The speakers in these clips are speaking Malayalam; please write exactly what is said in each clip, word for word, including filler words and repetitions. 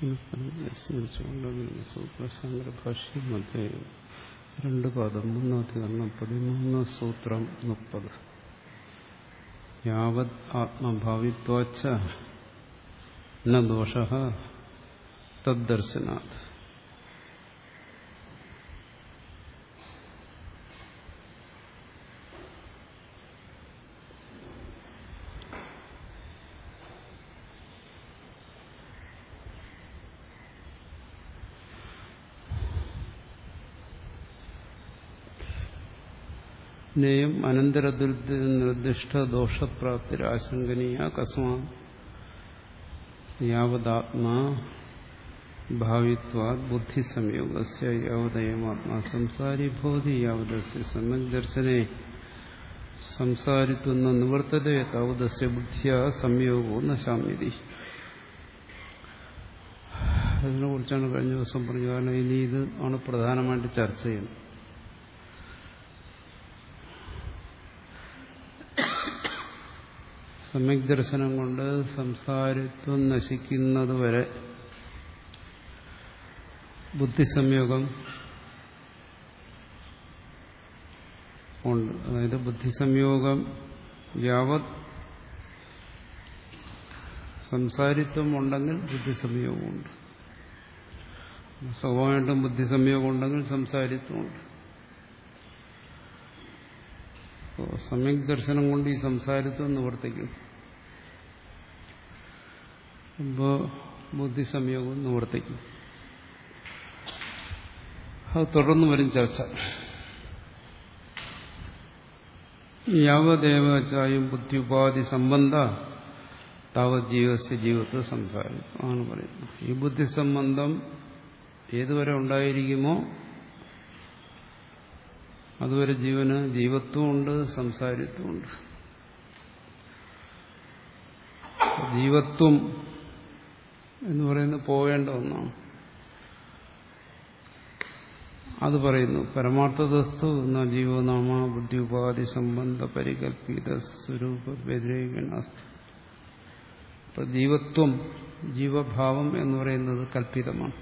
സൂത്രശാങ്കരഭാഷ്യം അധ്യായം രണ്ട് പദം മൂന്നാധികരണം പതിമൂന്ന് സൂത്രം മുപ്പത്. യാവത് ആത്മഭാവിത്വാച്ച ന ദോഷഃ തദ്ദർശനാത്. നേയം അനന്തരദുർദിഷ്ട ദോഷപ്രാപ്തിരാശങ്കനീയ കസ്മാ യാവദാത്മാ ഭാവിത്വാത് ബുദ്ധിസംയോഗസ്യ യാവദയമാത്മാ സംസാരി ഭവതി യാവദസ്യ സമ്യക് ദർശനേ സംസാരിത്വം ന നിവർത്തതേ താവദസ്യ ബുദ്ധ്യാ സംയോഗോ നശാമ്യതി. അതിനെ കുറിച്ചാണ് കഴിഞ്ഞ ദിവസം പറഞ്ഞത്. കാരണം ഇനി ഇത് ആണ് പ്രധാനമായിട്ട് ചർച്ച ചെയ്യുന്നത്. സമ്യക് ദർശനം കൊണ്ട് സംസാരിത്വം നശിക്കുന്നതുവരെ ബുദ്ധിസംയോഗം ഉണ്ട്. അതായത് ബുദ്ധിസംയോഗം യാവത് സംസാരിത്വം ഉണ്ടെങ്കിൽ ബുദ്ധിസംയോഗമുണ്ട്. സ്വാഭാവികമായിട്ടും ബുദ്ധിസംയോഗം ഉണ്ടെങ്കിൽ സംസാരിത്വമുണ്ട്. സമ്യക് ദർശനം കൊണ്ട് ഈ സംസാരിത്വം നിവർത്തിക്കും. അപ്പോൾ ബുദ്ധിസംയോഗം നിവർത്തിക്കും. അത് തുടർന്ന് വരും ചർച്ച. യാവദേവചായും ബുദ്ധി ഉപാധി സംബന്ധ താവത് ജീവസ്യ ജീവത്വ സംസാരം ആണ് പറയുന്നത്. ഈ ബുദ്ധി സംബന്ധം ഏതുവരെ ഉണ്ടായിരിക്കുമോ അതുവരെ ജീവന് ജീവത്വമുണ്ട്, സംസാരിത്വമുണ്ട്. ജീവത്വം എന്ന് പറയുന്നത് പോവേണ്ട ഒന്നാണ്. അത് പറയുന്നു പരമാർത്ഥതസ്തു എന്ന ജീവനാമ ബുദ്ധി ഉപാധി സംബന്ധ പരികൽപ്പിത സ്വരൂപ വ്യതിരേകണാസ്തി. ഇപ്പൊ ജീവത്വം ജീവഭാവം എന്ന് പറയുന്നത് കൽപ്പിതമാണ്.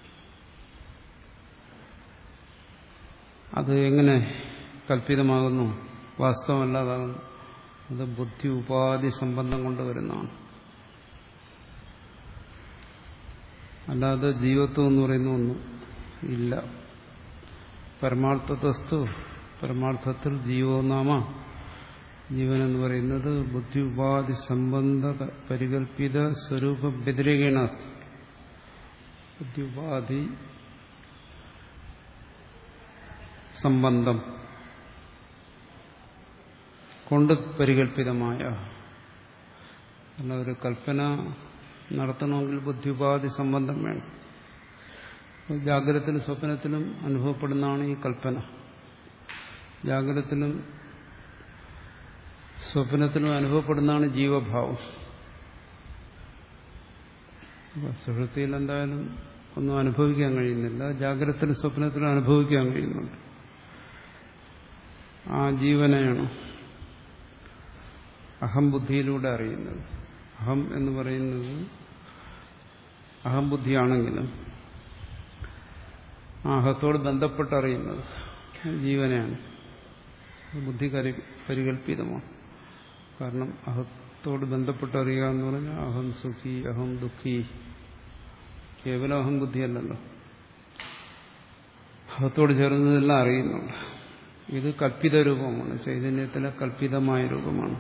അത് എങ്ങനെ കൽപ്പിതമാകുന്നു? വാസ്തവമല്ലാതാകുന്നു. അത് ബുദ്ധി ഉപാധി സംബന്ധം കൊണ്ട് വരുന്നതാണ്. അല്ലാതെ ജീവത്വം എന്ന് പറയുന്ന ഒന്നും ഇല്ല. പരമാർത്ഥതസ്തു പരമാർത്ഥത്തിൽ ജീവോനാമ ജീവൻ എന്ന് പറയുന്നത് ബുദ്ധി ഉപാധി സംബന്ധ പരികൽപ്പിത സ്വരൂപ വ്യതിരേകണാസ്തി. ബുദ്ധി ഉപാധി സംബന്ധം കൊണ്ട് പരികൽപ്പിതമായ അല്ല. ഒരു കൽപ്പന നടത്തണമെങ്കിൽ ബുദ്ധി ഉപാധി സംബന്ധം വേണം. ജാഗ്രതത്തിലും സ്വപ്നത്തിലും അനുഭവപ്പെടുന്നതാണ് ഈ കൽപ്പന. ജാഗ്രതത്തിലും സ്വപ്നത്തിലും അനുഭവപ്പെടുന്നതാണ് ജീവഭാവം. സുഷുപ്തിയിൽ എന്തായാലും ഒന്നും അനുഭവിക്കാൻ കഴിയുന്നില്ല. ജാഗ്രതത്തിലും സ്വപ്നത്തിലും അനുഭവിക്കാൻ കഴിയുന്നുണ്ട്. ആ ജീവനെയാണ് അഹംബുദ്ധിയിലൂടെ അറിയുന്നത്. അഹം എന്ന് പറയുന്നത് അഹംബുദ്ധിയാണെങ്കിലും ആ അഹത്തോട് ബന്ധപ്പെട്ടറിയുന്നത് ജീവനെയാണ്. ബുദ്ധി പരികൽപ്പിതമാണ്. കാരണം അഹത്തോട് ബന്ധപ്പെട്ടറിയുക എന്ന് പറഞ്ഞാൽ അഹം സുഖി, അഹം ദുഃഖി, കേവലം അഹം ബുദ്ധിയല്ലല്ലോ. അഹത്തോട് ചേർന്നതെല്ലാം അറിയുന്നുണ്ട്. ഇത് കൽപ്പിത രൂപമാണ്. ചൈതന്യത്തിലെ കൽപ്പിതമായ രൂപമാണ്.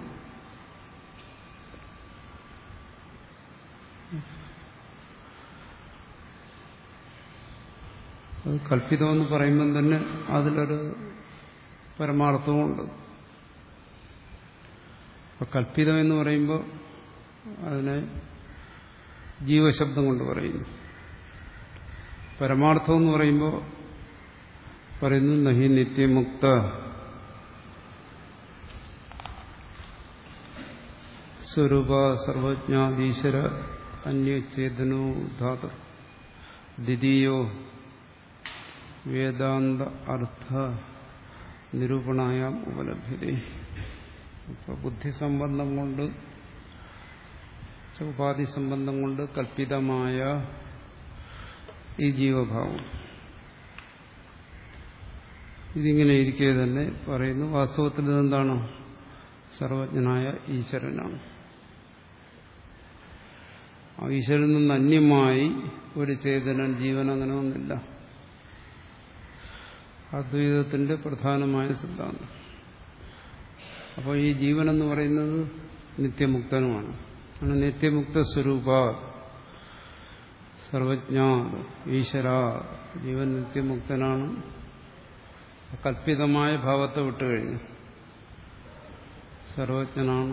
അത് കൽപ്പിതമെന്ന് പറയുമ്പം തന്നെ അതിലൊരു പരമാർത്ഥവുമുണ്ട്. അപ്പൊ കൽപ്പിതം എന്ന് പറയുമ്പോൾ അതിനെ ജീവശബ്ദം കൊണ്ട് പറയുന്നു. പരമാർത്ഥം എന്ന് പറയുമ്പോൾ പറയുന്നു നഹി നിത്യമുക്ത സ്വരൂപ സർവജ്ഞാദീശ്വര അന്യചേതനോ ധാതു ദ്വിതീയോ വേദാന്ത അർത്ഥ നിരൂപണായാം ഉപലഭ്യതേ. ഇപ്പൊ ബുദ്ധി സംബന്ധം കൊണ്ട് ഉപാധി സംബന്ധം കൊണ്ട് കൽപ്പിതമായ ഈ ജീവഭാവം. ഇതിങ്ങനെ ഇരിക്കെ തന്നെ പറയുന്നു, വാസ്തവത്തിൽ ഇതെന്താണ്? സർവജ്ഞനായ ഈശ്വരനാണ്. ആ ഈശ്വരനിൽ നിന്ന് അന്യമായി ഒരു ചേതനൻ, ജീവൻ അങ്ങനെ ഒന്നില്ല. അദ്വൈതത്തിന്റെ പ്രധാനമായ സിദ്ധാന്തം. അപ്പോൾ ഈ ജീവനെന്ന് പറയുന്നത് നിത്യമുക്തനുമാണ്. ആണ് നിത്യമുക്ത സ്വരൂപ സർവജ്ഞ ഈശ്വര. ജീവൻ നിത്യമുക്തനാണ്. കല്പിതമായ ഭാവത്തെ വിട്ടുകഴിഞ്ഞു സർവജ്ഞനാണ്.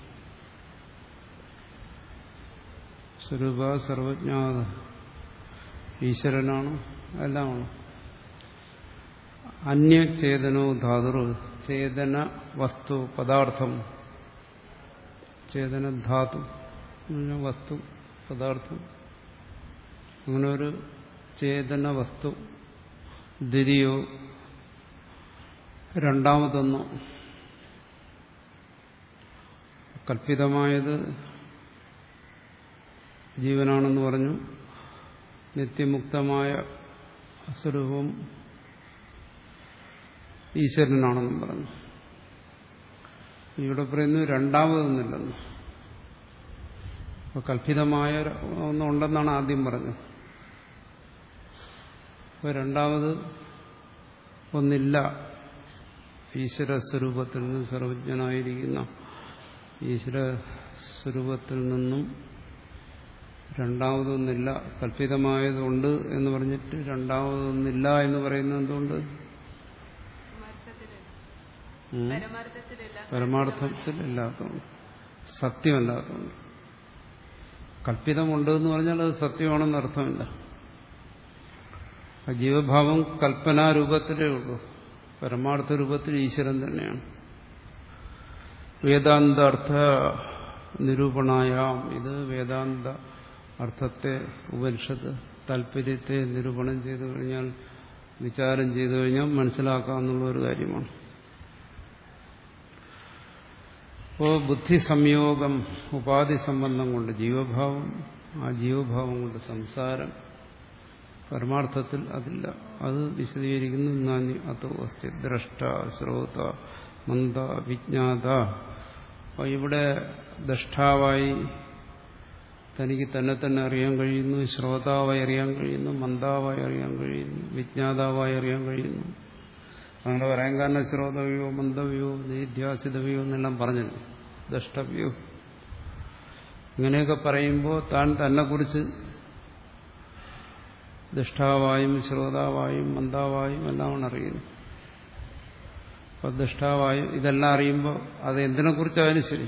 സ്വരൂപ സർവജ്ഞ ഈശ്വരനാണ്, എല്ലാമാണ്. അന്യചേതനോ ധാതുർ, ചേതന വസ്തു പദാർത്ഥം, ചേതന ധാതു വസ്തു പദാർത്ഥം, അങ്ങനെ ഒരു ചേതന വസ്തു ദ്വിതീയോ രണ്ടാമതൊന്നോ. കല്പിതമായത് ജീവനാണെന്ന് പറഞ്ഞു, നിത്യമുക്തമായ സ്വരൂപം ഈശ്വരനാണെന്നും പറഞ്ഞു. ഇവിടെ പറയുന്നു രണ്ടാമതൊന്നില്ലെന്ന്. അപ്പോൾ കല്പിതമായ ഒന്നുണ്ടെന്നാണ് ആദ്യം പറഞ്ഞത്. അപ്പോൾ രണ്ടാമത് ഒന്നില്ല. ഈശ്വര സ്വരൂപത്തിൽ നിന്ന്, സർവജ്ഞനായിരിക്കുന്ന ഈശ്വര സ്വരൂപത്തിൽ നിന്നും രണ്ടാമതൊന്നില്ല. കല്പിതമായതുണ്ട് എന്ന് പറഞ്ഞിട്ട് രണ്ടാമതൊന്നില്ല എന്ന് പറയുന്നത് എന്തുകൊണ്ട്? പരമാർത്ഥത്തിലില്ലാത്തതുകൊണ്ട്, സത്യമല്ലാത്തതുകൊണ്ട്. കല്പിതമുണ്ട് എന്ന് പറഞ്ഞാൽ അത് സത്യമാണെന്ന് അർത്ഥമില്ല. ആ ജീവഭാവം കൽപ്പനാരൂപത്തിലേ ഉള്ളൂ. പരമാർത്ഥ രൂപത്തിൽ ഈശ്വരൻ തന്നെയാണ്. വേദാന്ത അർത്ഥ നിരൂപണായാം, ഇത് വേദാന്ത അർത്ഥത്തെ, ഉപനിഷത്ത് താല്പര്യത്തെ നിരൂപണം ചെയ്തു കഴിഞ്ഞാൽ, വിചാരം ചെയ്തു കഴിഞ്ഞാൽ മനസ്സിലാക്കാമെന്നുള്ള ഒരു കാര്യമാണ്. അപ്പോൾ ബുദ്ധി സംയോഗം, ഉപാധി സംബന്ധം കൊണ്ട് ജീവഭാവം, ആ ജീവഭാവം കൊണ്ട് സംസാരം, പരമാർത്ഥത്തിൽ അതില്ല. അത് വിശദീകരിക്കുന്നു. നാനി അതോ അസ്തി ദ്രഷ്ട ശ്രോത മന്ദ വിജ്ഞാത. അപ്പോൾ ഇവിടെ ദ്രഷ്ടാവായി തനിക്ക് തന്നെ തന്നെ അറിയാൻ കഴിയുന്നു, ശ്രോതാവായി അറിയാൻ കഴിയുന്നു, മന്ദാവായി അറിയാൻ കഴിയുന്നു, വിജ്ഞാതാവായി അറിയാൻ കഴിയുന്നു. അങ്ങനെ പറയാൻ കാരണം ശ്രോതവ്യോ മന്ദവ്യോ നിധ്യാസിതവ്യോ എന്നെല്ലാം പറഞ്ഞല്ലോ, ദ്രഷ്ടവ്യോ. ഇങ്ങനെയൊക്കെ പറയുമ്പോൾ താൻ തന്നെക്കുറിച്ച് ദൃഷ്ടാവായും ശ്രോതാവായും മന്ദാവായും എല്ലാമാണ് അറിയുന്നത്. അപ്പോൾ ദൃഷ്ടാവായും ഇതെല്ലാം അറിയുമ്പോൾ അത് എന്തിനെക്കുറിച്ചായാലും ശരി,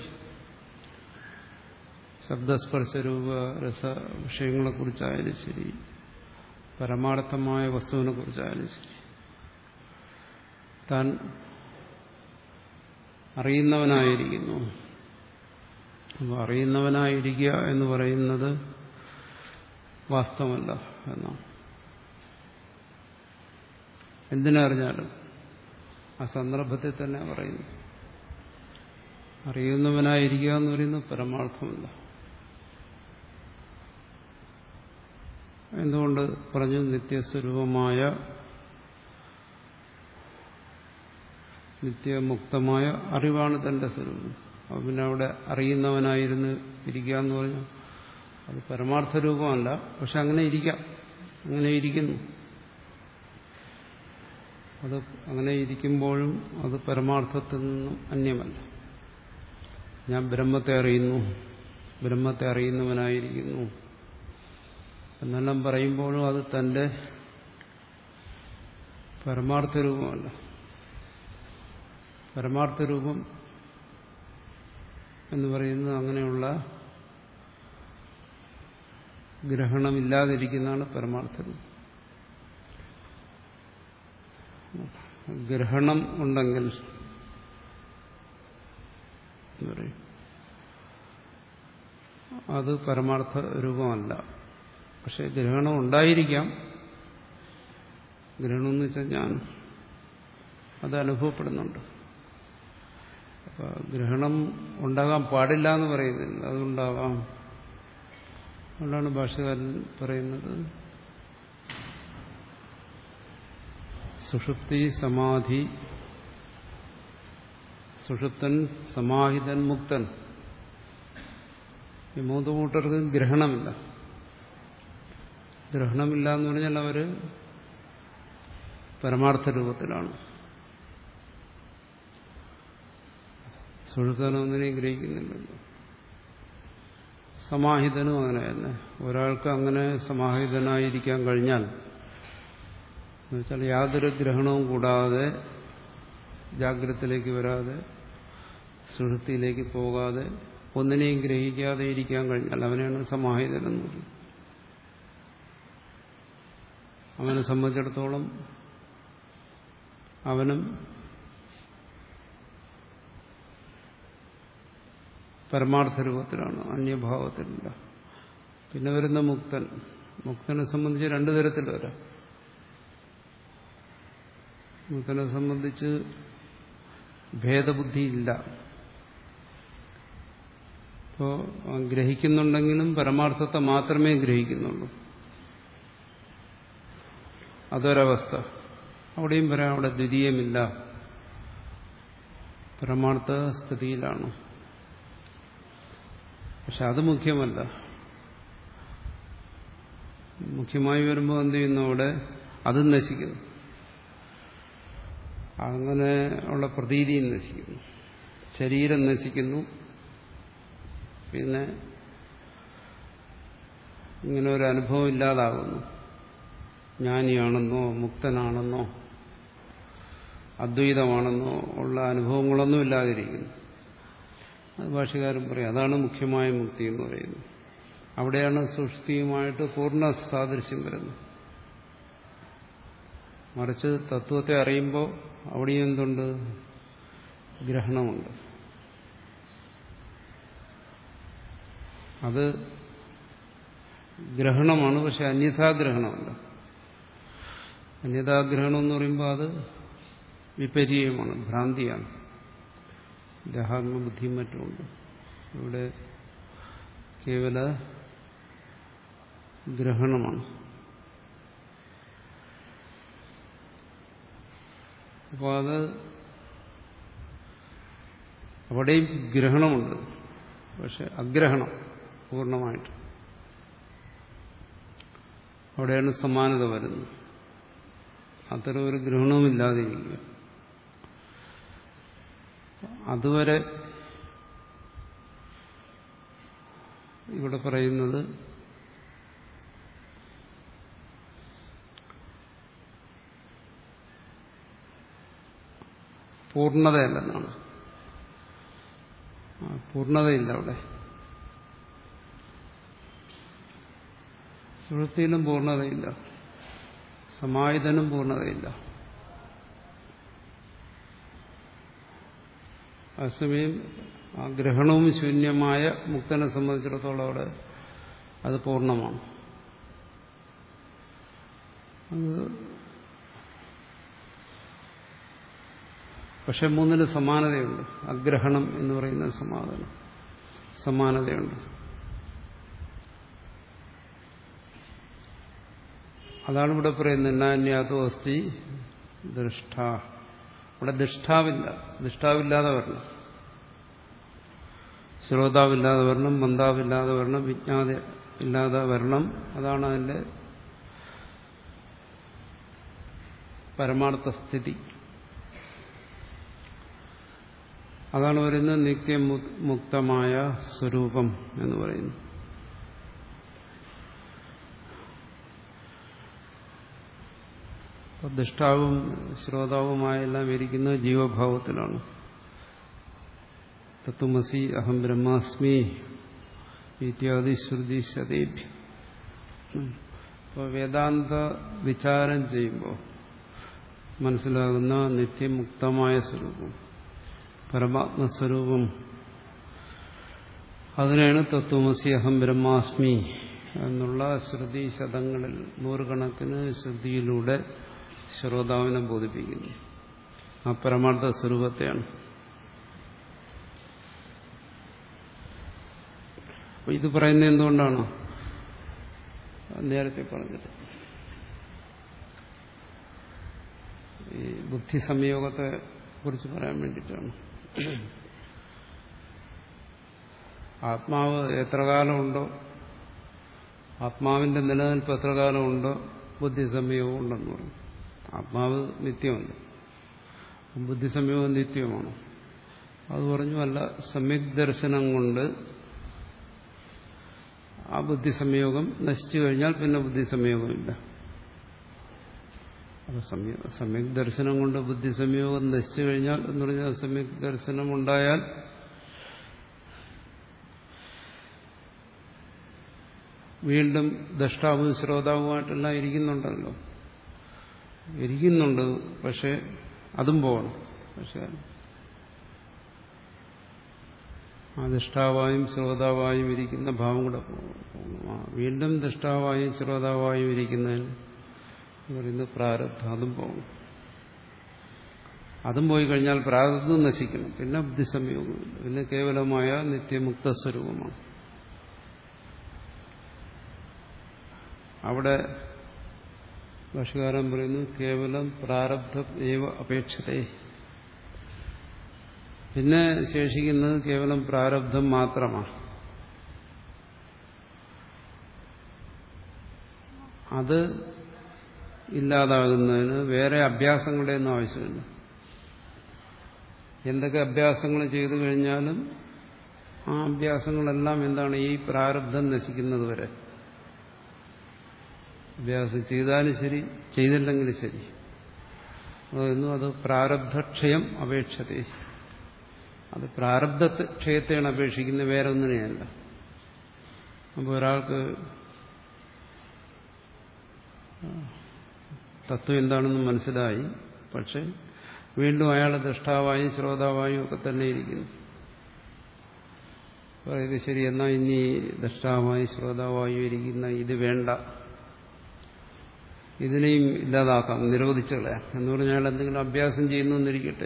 ശബ്ദസ്പർശരൂപ രസ വിഷയങ്ങളെക്കുറിച്ചായാലും ശരി, പരമാർത്ഥമായ വസ്തുവിനെ കുറിച്ചായാലും ശരി, താൻ അറിയുന്നവനായിരിക്കുന്നു. അപ്പോൾ അറിയുന്നവനായിരിക്കുക എന്ന് പറയുന്നത് വാസ്തവമല്ല എന്നാണ്. എന്തിനറിഞ്ഞാലും ആ സന്ദർഭത്തിൽ തന്നെ പറയുന്നു. അറിയുന്നവനായിരിക്കുക എന്ന് പറയുന്നത് പരമാർത്ഥമല്ല. എന്തുകൊണ്ട് പറഞ്ഞു? നിത്യസ്വരൂപമായ നിത്യമുക്തമായ അറിവാണ് തന്റെ സ്വരൂപം. അപ്പോൾ പിന്നെ അവിടെ അറിയുന്നവനായിരുന്നു ഇരിക്കുക എന്ന് പറഞ്ഞു, അത് പരമാർത്ഥ രൂപമല്ല. പക്ഷെ അങ്ങനെ ഇരിക്കാം, അങ്ങനെ ഇരിക്കുന്നു. അത് അങ്ങനെ ഇരിക്കുമ്പോഴും അത് പരമാർത്ഥത്തിൽ നിന്നും അന്യമല്ല. ഞാൻ ബ്രഹ്മത്തെ അറിയുന്നു, ബ്രഹ്മത്തെ അറിയുന്നവനായിരിക്കുന്നു എന്നെല്ലാം പറയുമ്പോഴും അത് തന്റെ പരമാർത്ഥ രൂപമല്ല. പരമാർത്ഥ രൂപം എന്ന് പറയുന്നത് അങ്ങനെയുള്ള ഗ്രഹണമില്ലാതിരിക്കുന്നതാണ് പരമാർത്ഥ രൂപം. ഗ്രഹണം ഉണ്ടെങ്കിൽ പറയും അത് പരമാർത്ഥ രൂപമല്ല. പക്ഷെ ഗ്രഹണം ഉണ്ടായിരിക്കാം. ഗ്രഹണം എന്ന് വെച്ചാൽ ഞാൻ അത് അനുഭവപ്പെടുന്നുണ്ട്. അപ്പൊ ഗ്രഹണം ഉണ്ടാകാൻ പാടില്ല എന്ന് പറയുന്നില്ല, അതുണ്ടാകാം. അതുകൊണ്ടാണ് ഭാഷകാരൻ പറയുന്നത് സുഷുപ്തി സമാധി സുഷുപ്തൻ സമാഹിതൻ മുക്തൻ ഈ മൂന്ന് കൂട്ടർക്ക് ഗ്രഹണമില്ല. ഗ്രഹണമില്ല എന്ന് പറഞ്ഞാൽ അവര് പരമാർത്ഥ രൂപത്തിലാണ്. സുഷുപ്തനൊന്നിനെയും ഗ്രഹിക്കുന്നില്ലല്ലോ. സമാഹിതനും അങ്ങനെ തന്നെ. ഒരാൾക്ക് അങ്ങനെ സമാഹിതനായിരിക്കാൻ കഴിഞ്ഞാൽ എന്നുവെച്ചാൽ യാതൊരു ഗ്രഹണവും കൂടാതെ ജാഗ്രതത്തിലേക്ക് വരാതെ സുഷുപ്തിയിലേക്ക് പോകാതെ ഒന്നിനെയും ഗ്രഹിക്കാതെ ഇരിക്കാൻ കഴിഞ്ഞാൽ അവനെയാണ് സമാഹിതനെന്ന് പറയുന്നത്. അവനെ സംബന്ധിച്ചിടത്തോളം അവനും പരമാർത്ഥ രൂപത്തിലാണ്, അന്യഭാവത്തിലില്ല. പിന്നെ വരുന്ന മുക്തൻ. മുക്തനെ സംബന്ധിച്ച് രണ്ടു തരത്തിൽ വരാം. മുക്തനെ സംബന്ധിച്ച് ഭേദബുദ്ധിയില്ല. ഇപ്പോ ഗ്രഹിക്കുന്നുണ്ടെങ്കിലും പരമാർത്ഥത്തെ മാത്രമേ ഗ്രഹിക്കുന്നുള്ളൂ. അതൊരവസ്ഥ. അവിടെയും പറയാം അവിടെ ദ്വിതീയമില്ല, പരമാർത്ഥ സ്ഥിതിയിലാണ്. പക്ഷെ അത് മുഖ്യമല്ല. മുഖ്യമായി വരുമ്പോൾ എന്ത് ചെയ്യുന്നു? അവിടെ അതും നശിക്കുന്നു. അങ്ങനെ ഉള്ള പ്രതീതിയും നശിക്കുന്നു, ശരീരം നശിക്കുന്നു. പിന്നെ ഇങ്ങനെ ഒരു അനുഭവം ഇല്ലാതാകുന്നു. ജ്ഞാനിയാണെന്നോ മുക്തനാണെന്നോ അദ്വൈതമാണെന്നോ ഉള്ള അനുഭവങ്ങളൊന്നും ഇല്ലാതിരിക്കുന്നു. അത് ഭാഷ്യകാരൻ പറയും അതാണ് മുഖ്യമായ മുക്തി എന്ന് പറയുന്നത്. അവിടെയാണ് സുഷുപ്തിയുമായിട്ട് പൂർണ്ണ സാദൃശ്യം വരുന്നത്. മറിച്ച് തത്വത്തെ അറിയുമ്പോൾ അവിടെയും എന്തുണ്ട്? ഗ്രഹണമുണ്ട്. അത് ഗ്രഹണമാണ്, പക്ഷെ അന്യഥാഗ്രഹണമല്ല. അന്യഥാഗ്രഹണം എന്ന് പറയുമ്പോൾ അത് വിപര്യമാണ്, ഭ്രാന്തിയാണ്. ദേഹാത്മബുദ്ധിയും മറ്റുമുണ്ട്. ഇവിടെ കേവല ഗ്രഹണമാണ്. അപ്പോൾ അത് അവിടെയും ഗ്രഹണമുണ്ട്, പക്ഷെ അഗ്രഹണം പൂർണ്ണമായിട്ട്. അവിടെയാണ് സമാനത വരുന്നത്. അത്തരം ഒരു ഗ്രഹണവുമില്ലാതിരിക്കുക. അതുവരെ ഇവിടെ പറയുന്നത് പൂർണ്ണതയല്ലെന്നാണ്. പൂർണ്ണതയില്ല അവിടെ. സുഷുപ്തിയിലും പൂർണ്ണതയില്ല, സമാഹിതനും പൂർണ്ണതയില്ല. അതേസമയം ആ ഗ്രഹണവും ശൂന്യമായ മുക്തനെ സംബന്ധിച്ചിടത്തോളം അവിടെ അത് പൂർണ്ണമാണ്. അത് പക്ഷെ മൂന്നിന് സമാനതയുണ്ട്. അഗ്രഹണം എന്ന് പറയുന്ന സമാധാനം സമാനതയുണ്ട്. അതാണ് ഇവിടെ പറയുന്നത് നാന്യാതോ അസ്തി ദൃഷ്ട. ഇവിടെ ദൃഷ്ടാവില്ല. ദൃഷ്ടാവില്ലാതെ വരണം, ശ്രോതാവില്ലാതെ വരണം, മന്ദാവില്ലാതെ വരണം, വിജ്ഞാത ഇല്ലാതെ വരണം. അതാണ് അതിന്റെ പരമാർത്ഥ സ്ഥിതി. അതാണ് പറയുന്നത് നിത്യമുക്തമായ സ്വരൂപം എന്ന് പറയുന്നു. ദൃഷ്ടാവും ശ്രോതാവുമായെല്ലാം ഇരിക്കുന്നത് ജീവഭാവത്തിലാണ്. തത്വമസി അഹം ബ്രഹ്മാസ്മി ഇത്യാദി ശ്രുതി ശതേഭ്യ. അപ്പോൾ വേദാന്ത വിചാരം ചെയ്യുമ്പോൾ മനസ്സിലാകുന്ന നിത്യമുക്തമായ സ്വരൂപം, പരമാത്മസ്വരൂപം, അതിനാണ് തത്വമസി അഹം ബ്രഹ്മാസ്മി എന്നുള്ള ശ്രുതി ശതങ്ങളിൽ നൂറുകണക്കിന് ശ്രുതിയിലൂടെ ശ്രോതാവിനെ ബോധിപ്പിക്കുന്നു. ആ പരമാർത്ഥ സ്വരൂപത്തെയാണ്. അപ്പോൾ ഇത് പറയുന്നത് എന്തുകൊണ്ടാണ്? നേരത്തെ പറഞ്ഞത് ബുദ്ധി സംയോഗത്തെ കുറിച്ച് പറയാൻ വേണ്ടിയിട്ടാണ്. ആത്മാവ് എത്ര കാലമുണ്ടോ, ആത്മാവിന്റെ നിലനിൽപ്പ് എത്ര കാലമുണ്ടോ ബുദ്ധി സംയോഗം ഉണ്ടെന്ന് പറയും. ആത്മാവ് നിത്യമല്ല, ബുദ്ധി സംയോഗം നിത്യമാണ്. അത് പറഞ്ഞു. അല്ല, സമ്യക് ദർശനം കൊണ്ട് ആ ബുദ്ധി സംയോഗം നശിച്ചു കഴിഞ്ഞാൽ പിന്നെ ബുദ്ധി സംയോഗമില്ല. അപ്പൊ സമ്യക് ദർശനം കൊണ്ട് ബുദ്ധി സംയോഗം നശിച്ചു കഴിഞ്ഞാൽ എന്ന് പറഞ്ഞാൽ സമ്യക് ദർശനം ഉണ്ടായാൽ വീണ്ടും ദ്രഷ്ടാവും ശ്രോതാവുമായിട്ടെല്ലാം ഇരിക്കുന്നുണ്ടല്ലോ. ഇരിക്കുന്നുണ്ട്, പക്ഷെ അതും പോകണം. പക്ഷെ ആ ദൃഷ്ടാവായും ശ്രോതാവായും ഇരിക്കുന്ന ഭാവം കൂടെ പോകണം. വീണ്ടും ദൃഷ്ടാവായും ശ്രോതാവായും ഇരിക്കുന്നതിന് പറയുന്നത് പ്രാരബ്ധം, അതും പോകണം. അതും പോയി കഴിഞ്ഞാൽ പ്രാരബ്ധം നശിക്കണം. പിന്നെ ബുദ്ധിസംയോഗമില്ല, പിന്നെ കേവലമായ നിത്യമുക്ത സ്വരൂപമാണ്. അവിടെ ഭാഷ്യകാരൻ പറയുന്നു കേവലം പ്രാരബ്ധം ഏവ അപേക്ഷതേ. പിന്നെ ശേഷിക്കുന്നത് കേവലം പ്രാരബ്ധം മാത്രമാണ്. അത് ഇല്ലാതാകുന്നതിന് വേറെ അഭ്യാസങ്ങളുടെ ഒന്നും ആവശ്യമില്ല. എന്തൊക്കെ അഭ്യാസങ്ങൾ ചെയ്തു കഴിഞ്ഞാലും ആ അഭ്യാസങ്ങളെല്ലാം എന്താണ്, ഈ പ്രാരബ്ധം നശിക്കുന്നത് വരെ. അഭ്യാസം ചെയ്താലും ശരി, ചെയ്തില്ലെങ്കിലും ശരി, അതൊന്നും അത് പ്രാരബ്ധക്ഷയം അപേക്ഷതേ. അത് പ്രാരബ്ധക്ഷയത്തെയാണ് അപേക്ഷിക്കുന്നത്, വേറെ ഒന്നിനെയല്ല. അപ്പോൾ ഒരാൾക്ക് തത്വം എന്താണെന്ന് മനസ്സിലായി, പക്ഷെ വീണ്ടും അയാൾ ദൃഷ്ടാവായും ശ്രോതാവായും ഒക്കെ തന്നെ ഇരിക്കുന്നു. ഇത് ശരി, എന്നാൽ ഇനി ദൃഷ്ടാവായും ശ്രോതാവായും ഇരിക്കുന്ന ഇത് വേണ്ട, ഇതിനെയും ഇല്ലാതാക്കാം, നിരോധിച്ചു കളയാം എന്ന് പറഞ്ഞാൽ അയാൾ എന്തെങ്കിലും അഭ്യാസം ചെയ്യുന്നു എന്നിരിക്കട്ടെ.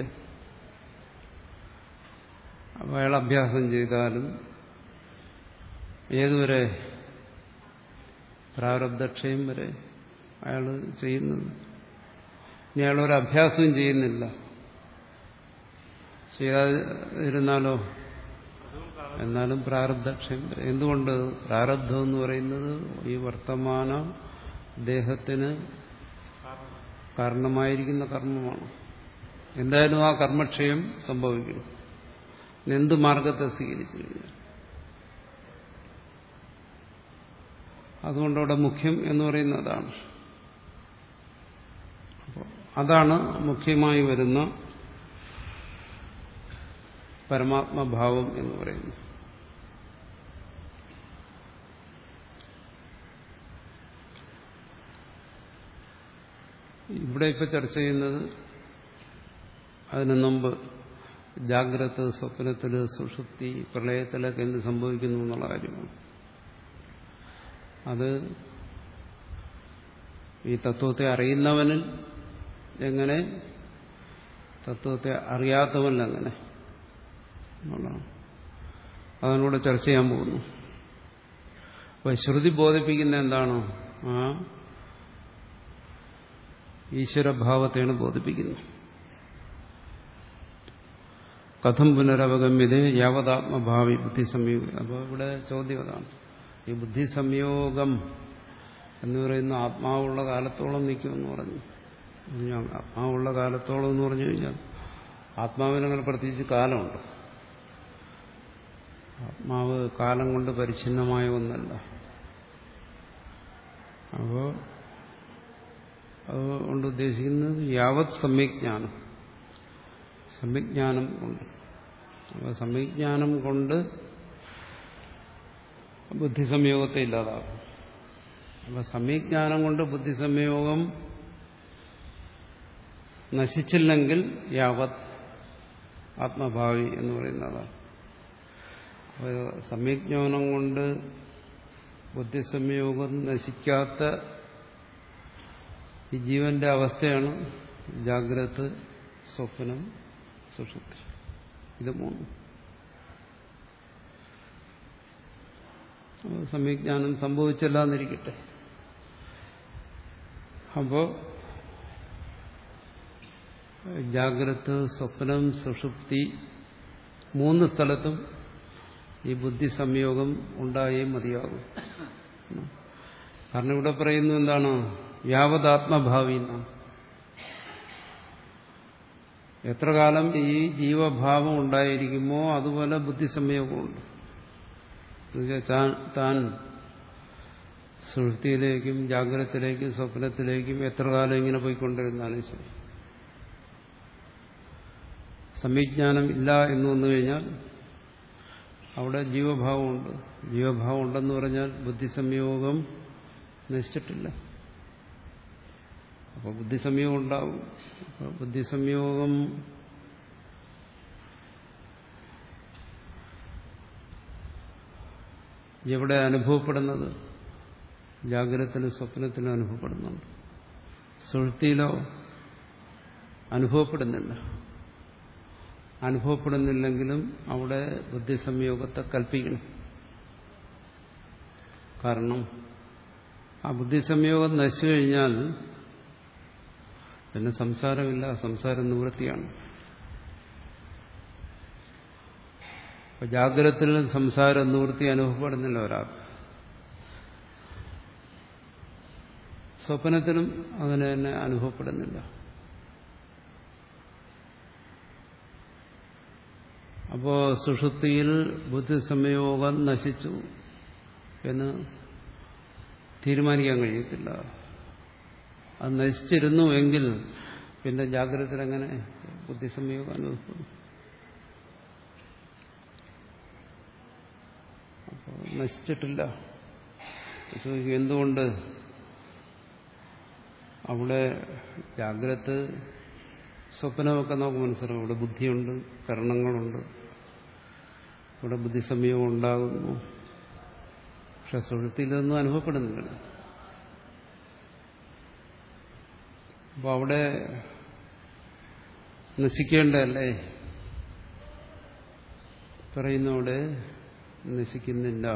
അപ്പോൾ അയാൾ അഭ്യാസം ചെയ്താലും ഏതുവരെ, പ്രാരബ്ധക്ഷയം വരെ അയാൾ ചെയ്യുന്നത്. ഇനി അയാളൊരു അഭ്യാസവും ചെയ്യുന്നില്ല, ചെയ്യാതിരുന്നാലോ, എന്നാലും പ്രാരബ്ധക്ഷയം. എന്തുകൊണ്ട്? പ്രാരബ്ധം എന്ന് പറയുന്നത് ഈ വർത്തമാന ദേഹത്തിന് കാരണമായിരിക്കുന്ന കർമ്മമാണ്. എന്തായാലും ആ കർമ്മക്ഷയം സംഭവിക്കും, എന്ത് മാർഗത്തെ സ്വീകരിച്ചു കഴിഞ്ഞാൽ. അതുകൊണ്ടവിടെ മുഖ്യം എന്ന് പറയുന്നതാണ്. അതാണ് മുഖ്യമായി വരുന്ന പരമാത്മഭാവം എന്ന് പറയുന്നത്. ഇവിടെ ഇപ്പൊ ചർച്ച ചെയ്യുന്നത് അതിനു മുമ്പ് ജാഗ്രത, സ്വപ്നത്തില്, സുഷുപ്തി, പ്രളയത്തിലൊക്കെ എന്ത് സംഭവിക്കുന്നു എന്നുള്ള കാര്യമാണ്. അത് ഈ തത്വത്തെ അറിയുന്നവനിൽ എങ്ങനെ, തത്വത്തെ അറിയാത്തവനിൽ എങ്ങനെ എന്നുള്ളതാണ്. അതിനൂടെ ചർച്ച ചെയ്യാൻ പോകുന്നു. അപ്പൊ ശ്രുതി ബോധിപ്പിക്കുന്ന എന്താണോ ആ ഈശ്വരഭാവത്തെയാണ് ബോധിപ്പിക്കുന്നത്. കഥം പുനരവഗമ്യതേ യാവതാത്മഭാവി ബുദ്ധി സംയോഗം. അപ്പോൾ ഇവിടെ ചോദ്യം അതാണ്, ഈ ബുദ്ധി സംയോഗം എന്ന് പറയുന്ന ആത്മാവുള്ള കാലത്തോളം നിൽക്കുമെന്ന് പറഞ്ഞു. ആത്മാവുള്ള കാലത്തോളം എന്ന് പറഞ്ഞു കഴിഞ്ഞാൽ ആത്മാവിനങ്ങനെ പ്രത്യേകിച്ച് കാലമുണ്ട്. ആത്മാവ് കാലം കൊണ്ട് പരിച്ഛിന്നമായ ഒന്നല്ല. അപ്പോൾ അതുകൊണ്ട് ഉദ്ദേശിക്കുന്നത് യാവത് സമ്യജ്ഞാനം, സമ്യജ്ഞാനം കൊണ്ട്. അപ്പോൾ സമ്യജ്ഞാനം കൊണ്ട് ബുദ്ധിസംയോഗത്തെ ഇല്ലാതാകും. അപ്പോൾ സമ്യജ്ഞാനം കൊണ്ട് ബുദ്ധിസംയോഗം നശിച്ചില്ലെങ്കിൽ യാവത് ആത്മഭാവി എന്ന് പറയുന്നതാണ്. അപ്പോൾ സമ്യജ്ഞാനം കൊണ്ട് ബുദ്ധിസംയോഗം നശിക്കാത്ത ഈ ജീവന്റെ അവസ്ഥയാണ് ജാഗ്രത്, സ്വപ്നം, സുഷുപ്തി. ഇത് മൂന്ന്. സമ്യജ്ഞാനം സംഭവിച്ചില്ല എന്നിരിക്കട്ടെ. അപ്പോ ജാഗ്രത്, സ്വപ്നം, സുഷുപ്തി മൂന്ന് സ്ഥലത്തും ഈ ബുദ്ധി സംയോഗം ഉണ്ടായേ മതിയാകും. കാരണം ഇവിടെ പറയുന്നു എന്താണ്? യാവതാത്മഭാവി എന്നാണ്. എത്ര കാലം ഈ ജീവഭാവം ഉണ്ടായിരിക്കുമോ അതുപോലെ ബുദ്ധി സംയോഗമുണ്ട്. താൻ താൻ സുഷുപ്തിയിലേക്കും ജാഗ്രതത്തിലേക്കും സ്വപ്നത്തിലേക്കും എത്ര കാലം ഇങ്ങനെ പോയിക്കൊണ്ടിരുന്നാലും ശരി, സംവിജ്ഞാനം ഇല്ല എന്ന് വന്നു കഴിഞ്ഞാൽ അവിടെ ജീവഭാവമുണ്ട്. ജീവഭാവം ഉണ്ടെന്ന് പറഞ്ഞാൽ ബുദ്ധി സംയോഗം നശിച്ചിട്ടില്ല. അപ്പോൾ ബുദ്ധി സംയോഗം ഉണ്ടാവും. അപ്പോൾ ബുദ്ധി സംയോഗം എവിടെ അനുഭവപ്പെടുന്നത്? ജാഗ്രതത്തിലും സ്വപ്നത്തിലും അനുഭവപ്പെടുന്നുണ്ട്. സുഷുപ്തിയിലോ അനുഭവപ്പെടുന്നില്ല. അനുഭവപ്പെടുന്നില്ലെങ്കിലും അവിടെ ബുദ്ധിസംയോഗത്തെ കൽപ്പിക്കണം. കാരണം ആ ബുദ്ധിസംയോഗം നശിച്ചു കഴിഞ്ഞാൽ പിന്നെ സംസാരമില്ല, സംസാര നിവൃത്തിയാണ്. അപ്പൊ ജാഗ്രതത്തിൽ സംസാര നിവൃത്തി അനുഭവപ്പെടുന്നില്ല ഒരാൾക്ക്. സ്വപ്നത്തിലും അങ്ങനെ തന്നെ അനുഭവപ്പെടുന്നില്ല. അപ്പോ സുഷുപ്തിയിൽ ബുദ്ധിസംയോഗം നശിച്ചു എന്ന് തീരുമാനിക്കാൻ കഴിയത്തില്ല. അത് നശിച്ചിരുന്നു എങ്കിൽ പിന്നെ ജാഗ്രതയിൽ എങ്ങനെ ബുദ്ധിസംയോഗം അനുഭവപ്പെടും? അപ്പോൾ നശിച്ചിട്ടില്ല. എന്തുകൊണ്ട്? അവിടെ ജാഗ്രത സ്വപ്നമൊക്കെ നമുക്ക് മനസ്സിലാവും. ഇവിടെ ബുദ്ധിയുണ്ട്, കരണങ്ങളുണ്ട്, ഇവിടെ ബുദ്ധിസംയോഗം ഉണ്ടാകുന്നു. പക്ഷെ സുഷുപ്തിയിലൊന്നും അനുഭവപ്പെടുന്നില്ല. അപ്പോൾ അവിടെ നശിക്കേണ്ടതല്ലേ? പറയുന്നവിടെ നശിക്കുന്നില്ല.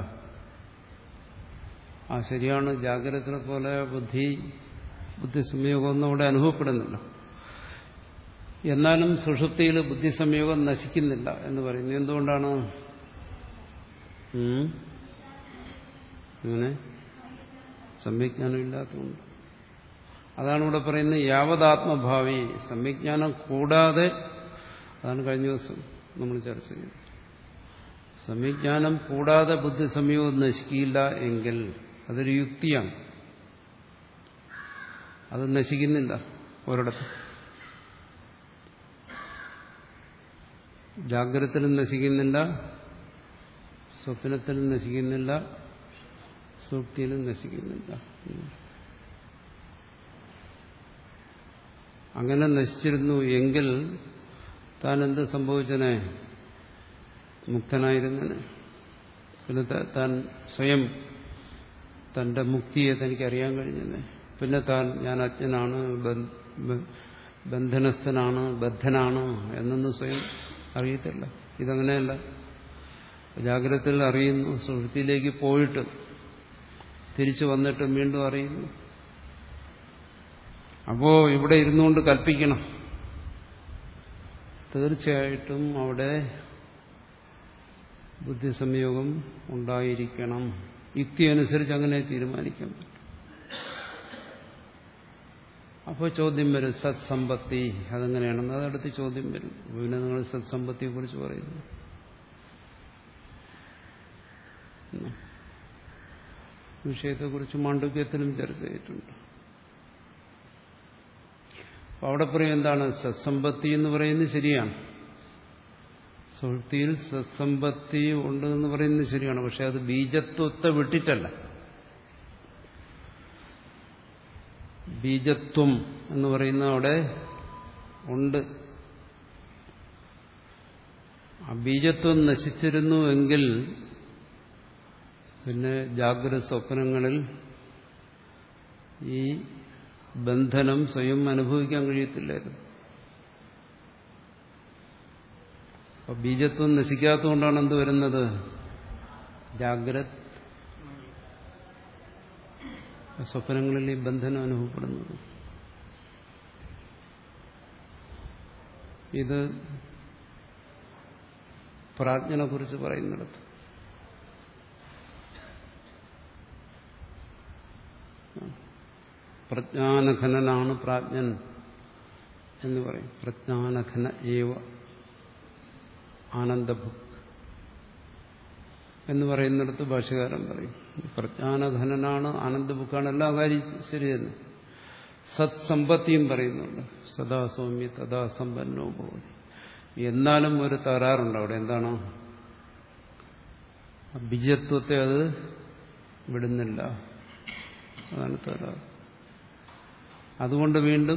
ആ ശരിയാണ്, ജാഗ്രതയെ പോലെ ബുദ്ധി ബുദ്ധിസംയോഗമൊന്നും അവിടെ അനുഭവപ്പെടുന്നില്ല. എന്നാലും സുഷുപ്തിയിൽ ബുദ്ധിസംയോഗം നശിക്കുന്നില്ല എന്ന് പറയുന്നു. എന്തുകൊണ്ടാണ്? അങ്ങനെ സംവിജ്ഞാനം ഇല്ലാത്തതുകൊണ്ട്. അതാണ് ഇവിടെ പറയുന്നത് യാവതാത്മഭാവി. സംവിജ്ഞാനം കൂടാതെ, അതാണ് കഴിഞ്ഞ ദിവസം നമ്മൾ ചർച്ച ചെയ്തത്, സംവിജ്ഞാനം കൂടാതെ ബുദ്ധിസംയോഗം നശിക്കില്ല എങ്കിൽ അതൊരു യുക്തിയാണ്. അത് നശിക്കുന്നില്ല ഒരിടത്തും. ജാഗ്രതത്തിലും നശിക്കുന്നില്ല, സ്വപ്നത്തിലും നശിക്കുന്നില്ല, സുഷുപ്തിയിലും നശിക്കുന്നില്ല. അങ്ങനെ നശിച്ചിരുന്നു എങ്കിൽ താൻ എന്ത് സംഭവിച്ചനെ? മുക്തനായിരുന്നനെ. പിന്നെ താൻ സ്വയം തന്റെ മുക്തിയെ തനിക്കറിയാൻ കഴിഞ്ഞെന്നെ. പിന്നെ താൻ ഞാൻ അജ്ഞനാണ്, ബന്ധനസ്ഥനാണ്, ബദ്ധനാണ് എന്നൊന്നും സ്വയം അറിയത്തില്ല. ഇതങ്ങനെയല്ല. ജാഗ്രതയിൽ അറിയുന്നു, സുഷുപ്തിയിലേക്ക് പോയിട്ട് തിരിച്ചു വന്നിട്ട് വീണ്ടും അറിയുന്നു. അപ്പോ ഇവിടെ ഇരുന്നുകൊണ്ട് കൽപ്പിക്കണം. തീർച്ചയായിട്ടും അവിടെ ബുദ്ധിസംയോഗം ഉണ്ടായിരിക്കണം. യുക്തി അനുസരിച്ച് അങ്ങനെ തീരുമാനിക്കാൻ പറ്റും. അപ്പോൾ ചോദ്യം വരും, സത്സമ്പത്തി അതെങ്ങനെയാണെന്ന്. അതടുത്ത് ചോദ്യം വരും. പിന്നെ നിങ്ങൾ സത്സമ്പത്തിയെ കുറിച്ച് പറയുന്നു. വിഷയത്തെക്കുറിച്ച് മാണ്ഡവ്യത്തിലും ചർച്ച ചെയ്തിട്ടുണ്ട്. അപ്പൊ അവിടെ പറയും എന്താണ് സത്സമ്പത്തി എന്ന് പറയുന്നത്? ശരിയാണ്, സുഷുപ്തിയിൽ സത്സമ്പത്തി ഉണ്ട് എന്ന് പറയുന്നത് ശരിയാണ്. പക്ഷെ അത് ബീജത്വത്തെ വിട്ടിട്ടല്ല. ബീജത്വം എന്ന് പറയുന്ന അവിടെ ഉണ്ട്. ആ ബീജത്വം നശിച്ചിരുന്നു എങ്കിൽ പിന്നെ ജാഗ്രത സ്വപ്നങ്ങളിൽ ഈ ബന്ധനം സ്വയം അനുഭവിക്കാൻ കഴിയത്തില്ലായിരുന്നു. അപ്പൊ ബീജത്വം നശിക്കാത്തതുകൊണ്ടാണ് എന്ത് വരുന്നത്? ജാഗ്രത സ്വപ്നങ്ങളിൽ ഈ ബന്ധനം അനുഭവപ്പെടുന്നത്. ഇത് പ്രാജ്ഞനെ കുറിച്ച് പറയുന്നിടത്ത് പ്രജ്ഞാനഘനാണ് പ്രാജ്ഞൻ എന്ന് പറയും. പ്രജ്ഞാനഘന ഏവ ആനന്ദഭുക് എന്ന് പറയുന്നിടത്ത് ഭാഷ്യകാരൻ പറയും പ്രജ്ഞാനഘനാണ് ആനന്ദഭുക്കാണ്. എല്ലാ കാര്യം ശരി തന്നെ. സത് സമ്പത്തിയും പറയുന്നുണ്ട്. സദാ സൗമ്യ തഥാ സമ്പന്നോ ഭവതി. എന്നാലും ഒരു തകരാറുണ്ട് അവിടെ. എന്താണ്? ബീജത്വത്തെ അത് വിടുന്നില്ല. അതാണ് തകരാറ്. അതുകൊണ്ട് വീണ്ടും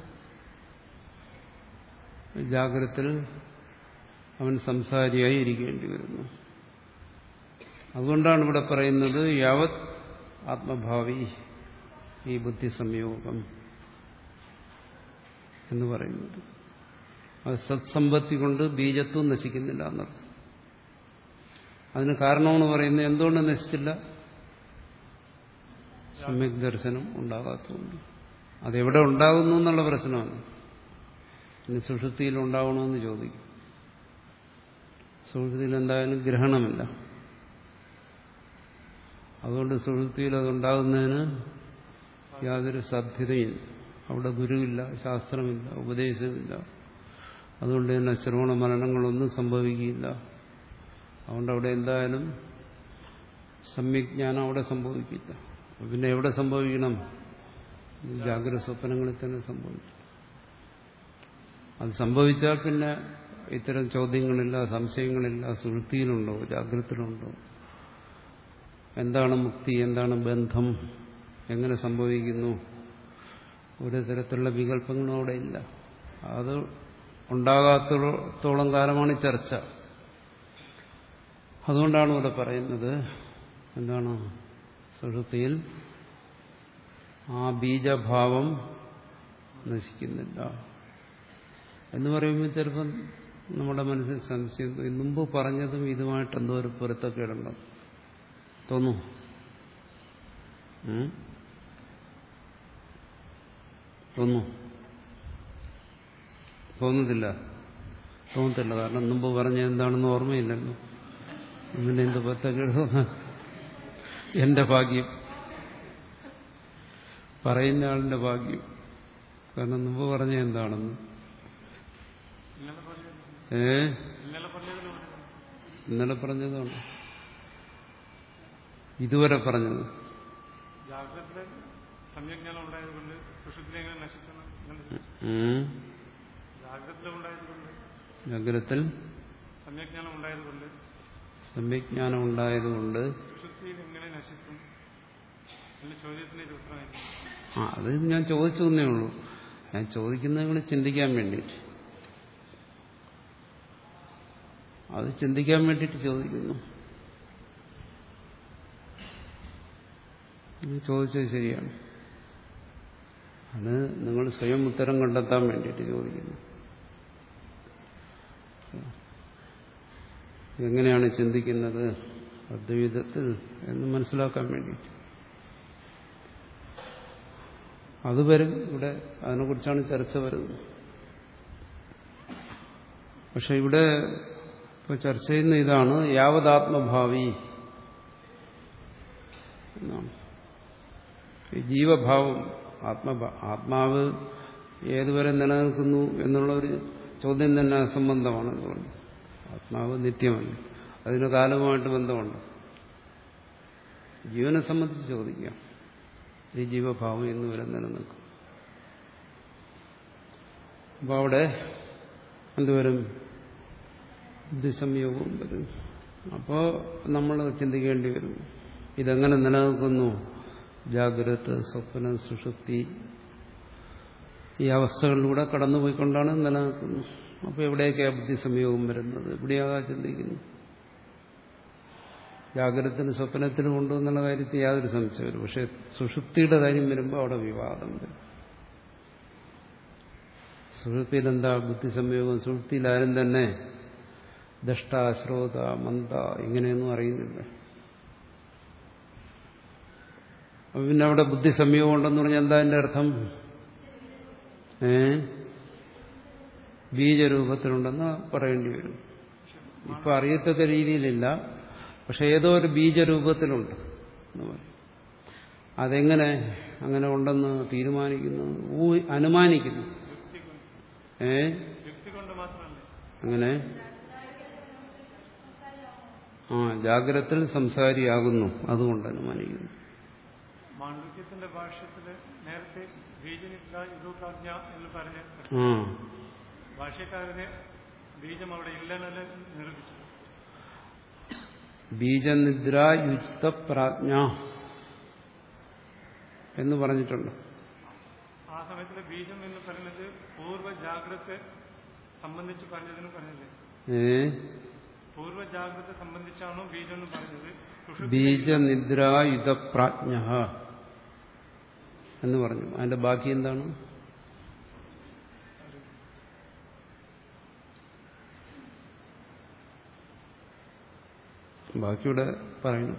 ജാഗ്രതത്തിൽ അവൻ സംസാരിയായി ഇരിക്കേണ്ടി വരുന്നു. അതുകൊണ്ടാണ് ഇവിടെ പറയുന്നത് യാവത് ആത്മഭാവി ഈ ബുദ്ധി സംയോഗം എന്ന് പറയുന്നത്. അത് സത്സമ്പത്തി കൊണ്ട് ബീജത്വം നശിക്കുന്നില്ല എന്നർത്ഥം. അതിന് കാരണമെന്ന് പറയുന്നത് എന്തുകൊണ്ട് നശിച്ചില്ല? സമ്യക് ദർശനം ഉണ്ടാകാത്തതുകൊണ്ട്. അതെവിടെ ഉണ്ടാകുന്നു എന്നുള്ള പ്രശ്നമാണ്. ഇനി സുഷുപ്തിയിൽ ഉണ്ടാകണമെന്ന് ചോദിക്കും. സുഷുപ്തിയിൽ എന്തായാലും ഗ്രഹണമില്ല. അതുകൊണ്ട് സുഷുപ്തിയിൽ അതുണ്ടാകുന്നതിന് യാതൊരു സാധ്യതയില്ല. അവിടെ ഗുരുവില്ല, ശാസ്ത്രമില്ല, ഉപദേശമില്ല. അതുകൊണ്ട് തന്നെ ശ്രവണ മനനങ്ങളൊന്നും സംഭവിക്കില്ല. അതുകൊണ്ട് അവിടെ എന്തായാലും സമ്യജ്ഞാനം അവിടെ സംഭവിക്കില്ല. പിന്നെ എവിടെ സംഭവിക്കണം? ജാഗ്രത സ്വപ്നങ്ങളിൽ തന്നെ സംഭവിക്കും. അത് സംഭവിച്ചാൽ പിന്നെ ഇത്തരം ചോദ്യങ്ങളില്ല, സംശയങ്ങളില്ല. സുഷുപ്തിയിലുണ്ടോ, ജാഗ്രതയിലുണ്ടോ, എന്താണ് മുക്തി, എന്താണ് ബന്ധം, എങ്ങനെ സംഭവിക്കുന്നു, ഒരു തരത്തിലുള്ള വികല്പങ്ങളും അവിടെ ഇല്ല. അത് ഉണ്ടാകാത്തോളം കാലമാണ് ചർച്ച. അതുകൊണ്ടാണ് ഇവിടെ പറയുന്നത് എന്താണ്? സുഷുപ്തിയിൽ ആ ബീജഭാവം നശിക്കുന്നില്ല എന്ന് പറയുമ്പോൾ ചിലപ്പം നമ്മുടെ മനസ്സിൽ സംശയം, മുമ്പ് പറഞ്ഞതും ഇതുമായിട്ട് എന്തോ ഒരു പൊരുത്തക്കേടുണ്ടോ തോന്നും. തോന്നു തോന്നത്തില്ല തോന്നത്തില്ല കാരണം മുമ്പ് പറഞ്ഞ എന്താണെന്ന് ഓർമ്മയില്ലല്ലോ. ഇങ്ങനെ എന്ത് പൊരുത്തക്കേട് എന്റെ ഭാഗ്യം, പറയുന്ന ആളിന്റെ ഭാഗ്യം. കാരണം മുമ്പ് പറഞ്ഞ എന്താണെന്ന് ഏ ഇന്നലെ പറഞ്ഞതാണ്, ഇതുവരെ പറഞ്ഞത്. ജാഗ്രതത്തിൽ സമ്യജ്ഞാനം ഉണ്ടായതുകൊണ്ട് ആ അത് ഞാൻ ചോദിച്ചു എന്നേ ഉള്ളൂ. ഞാൻ ചോദിക്കുന്നത് നിങ്ങൾ ചിന്തിക്കാൻ വേണ്ടിയിട്ട്, അത് ചിന്തിക്കാൻ വേണ്ടിയിട്ട് ചോദിക്കുന്നു. ചോദിച്ചത് ശരിയാണ്. അത് നിങ്ങൾ സ്വയം ഉത്തരം കണ്ടെത്താൻ വേണ്ടിയിട്ട് ചോദിക്കുന്നു. എങ്ങനെയാണ് ചിന്തിക്കുന്നത് അദ്വൈതത്തിൽ എന്ന് മനസ്സിലാക്കാൻ വേണ്ടിയിട്ട്. അത് വരും ഇവിടെ, അതിനെക്കുറിച്ചാണ് ചർച്ച വരുന്നത്. പക്ഷെ ഇവിടെ ഇപ്പോൾ ചർച്ച ചെയ്യുന്ന ഇതാണ് യാവതാത്മഭാവി എന്നാണ്. ഈ ജീവഭാവം ആത്മഭാ ആത്മാവ് ഏതുവരെ നിലനിൽക്കുന്നു എന്നുള്ള ഒരു ചോദ്യം തന്നെ അസംബന്ധമാണെന്ന് പറഞ്ഞു. ആത്മാവ് നിത്യമല്ല, അതിന് കാലവുമായിട്ട് ബന്ധമുണ്ട്. ജീവനെ സംബന്ധിച്ച് ചോദിക്കാം, ഈ ജീവഭാവം എന്നുവരെ നിലനിൽക്കും. അപ്പോൾ അവിടെ എന്തുവരും? ബുദ്ധിസംയോഗവും വരും. അപ്പോൾ നമ്മൾ ചിന്തിക്കേണ്ടി വരും, ഇതെങ്ങനെ നിലനിൽക്കുന്നു? ജാഗ്രത, സ്വപ്നം, സുഷുപ്തി ഈ അവസ്ഥകളിലൂടെ കടന്നുപോയിക്കൊണ്ടാണ് നിലനിൽക്കുന്നത്. അപ്പോൾ എവിടെയൊക്കെയാണ് ബുദ്ധിസംയോഗം വരുന്നത്? എവിടെയാകാൻ ചിന്തിക്കുന്നു? ജാഗ്രതത്തിന് സ്വപ്നത്തിനും ഉണ്ടോ എന്നുള്ള കാര്യത്തിൽ യാതൊരു സംശയമില്ല. പക്ഷെ സുഷുപ്തിയുടെ കാര്യം വരുമ്പോൾ അവിടെ വിവാദം വരും. സുഷുപ്തിയിൽ എന്താ ബുദ്ധിസംയോഗം? സുഷുപ്തിയിൽ ആരും തന്നെ ദഷ്ട, ശ്രോത, മന്ദ ഇങ്ങനെയൊന്നും അറിയുന്നില്ല. അപ്പൊ പിന്നെ അവിടെ ബുദ്ധിസംയോഗം ഉണ്ടെന്ന് പറഞ്ഞാൽ എന്താ അതിന്റെ അർത്ഥം? ഏ ബീജരൂപത്തിലുണ്ടെന്ന് പറയേണ്ടി വരും. ഇപ്പൊ അറിയത്തക്ക രീതിയിലില്ല, പക്ഷെ ഏതോ ഒരു ബീജരൂപത്തിലുണ്ട് എന്ന് പറയും. അതെങ്ങനെ അങ്ങനെ ഉണ്ടെന്ന് തീരുമാനിക്കുന്നു? അനുമാനിക്കുന്നു. ഏ അങ്ങനെ ആ ജാഗ്രതത്തിൽ സംസാരിയാകുന്നു, അതുകൊണ്ട് അനുമാനിക്കുന്നു. മാണ്ഡവ്യത്തിന്റെ ഭാഷ്യത്തില് നേരത്തെ ബീജനിദ്ര യുഗപ്രാജ്ഞ എന്ന് പറഞ്ഞ് ഭാഷ്യക്കാരന് ബീജം അവിടെ ഇല്ലെന്നല്ല നിരൂപിച്ചു. ബീജനിദ്ര യുക്ത പ്രാജ്ഞ എന്ന് പറഞ്ഞിട്ടുണ്ട്. ആ സമയത്തിലെ ബീജം എന്ന് പറയുന്നത് പൂർവ്വ ജാഗ്രത സംബന്ധിച്ച് പറഞ്ഞതിന് പറഞ്ഞത്. ഏ പൂർവ്വ ജാഗ്രത സംബന്ധിച്ചാണോ ബീജം എന്ന് പറഞ്ഞത്? ബീജനിദ്രായുധ പ്രാജ്ഞ എന്ന് പറഞ്ഞു. അതിന്റെ ബാക്കി എന്താണ്? ബാക്കിയുടെ പറയുന്നു.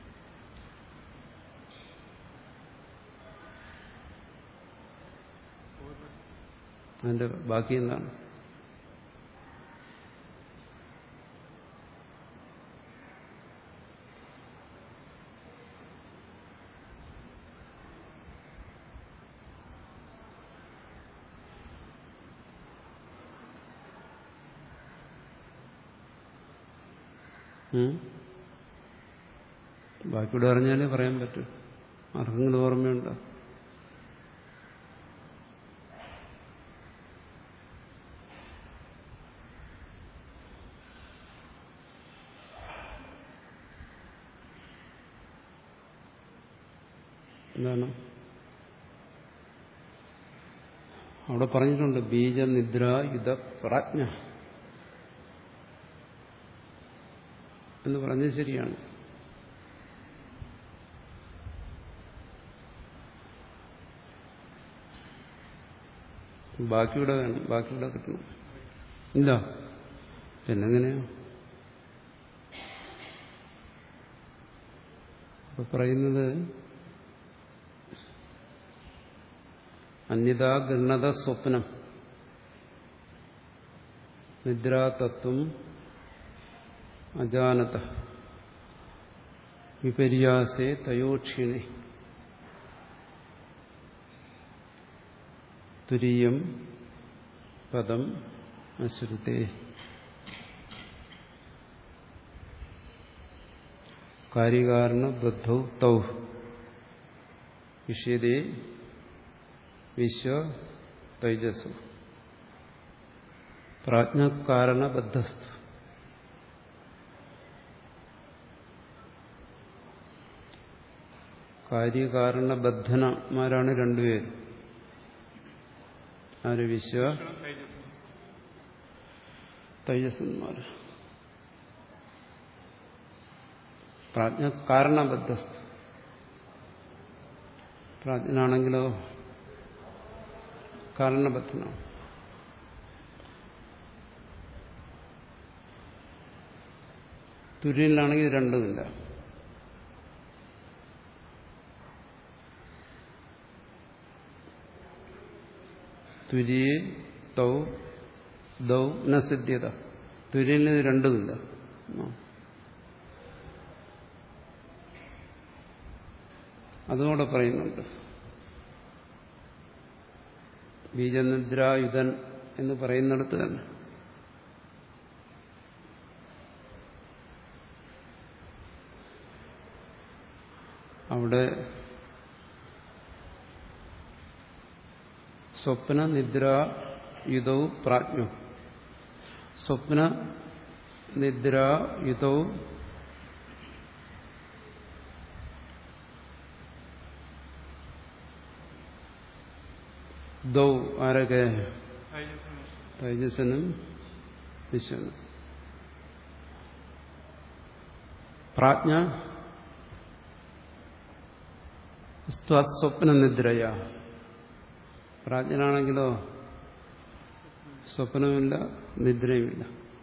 അതിന്റെ ബാക്കി എന്താണ്? ബാക്കിയോട് അറിഞ്ഞാലേ പറയാൻ പറ്റൂ. ആർക്കെങ്കിലും ഓർമ്മയുണ്ടോ? എന്താണ് അവിടെ പറഞ്ഞിട്ടുണ്ട്? ബീജനിദ്ര യുധ പ്രാജ്ഞ എന്ന് പറഞ്ഞത് ശരിയാണ്. ബാക്കിയുടെ വേണം, ബാക്കിയുടെ കിട്ടണം. ഇല്ല, പിന്നെങ്ങനെയോ അപ്പൊ പറയുന്നത് അന്യതാ ഗൃണത സ്വപ്നം നിദ്രാതത്വം അജാനത വിപര്യാസേ തയോക്ഷിണി തുരീയം പദം അശ്രുതേ. കാര്യകാരണ ബദ്ധൗ തൗ വിഷയതേ വിശ്വ തൈജസ്സു പ്രാജ്ഞകാരണബദ്ധസ്തു. കാര്യകാരണബദ്ധനമാരാണ് രണ്ടുപേരും. ആര്? വിശ്വ തൈജസ്സന്മാർ. പ്രാജ്ഞകാരണബദ്ധസ്തു. പ്രാജ്ഞനാണെങ്കിലോ കാരണബദ്ധനാണ്. തുര്യനിലാണെങ്കിൽ രണ്ടുമില്ല. തുര്യേ തൗ ദൗ ന സിദ്ധ്യത. തുര്യനിൽ രണ്ടുമില്ല. അതുകൂടെ പറയുന്നുണ്ട്. ബീജനിദ്രായുധൻ എന്ന് പറയുന്നിടത്ത് തന്നെ അവിടെ സ്വപ്ന നിദ്രായുധൗ പ്രാജ്ഞോ. സ്വപ്ന നിദ്രായുധൗ ദൗ ആരൊക്കെ? തൈജസ്സനും വിശ്വനും. പ്രാജ്ഞ സ്വപ്ന നിദ്രയ. പ്രാജ്ഞനാണെങ്കിലോ സ്വപ്നമില്ല, നിദ്രയുമില്ല.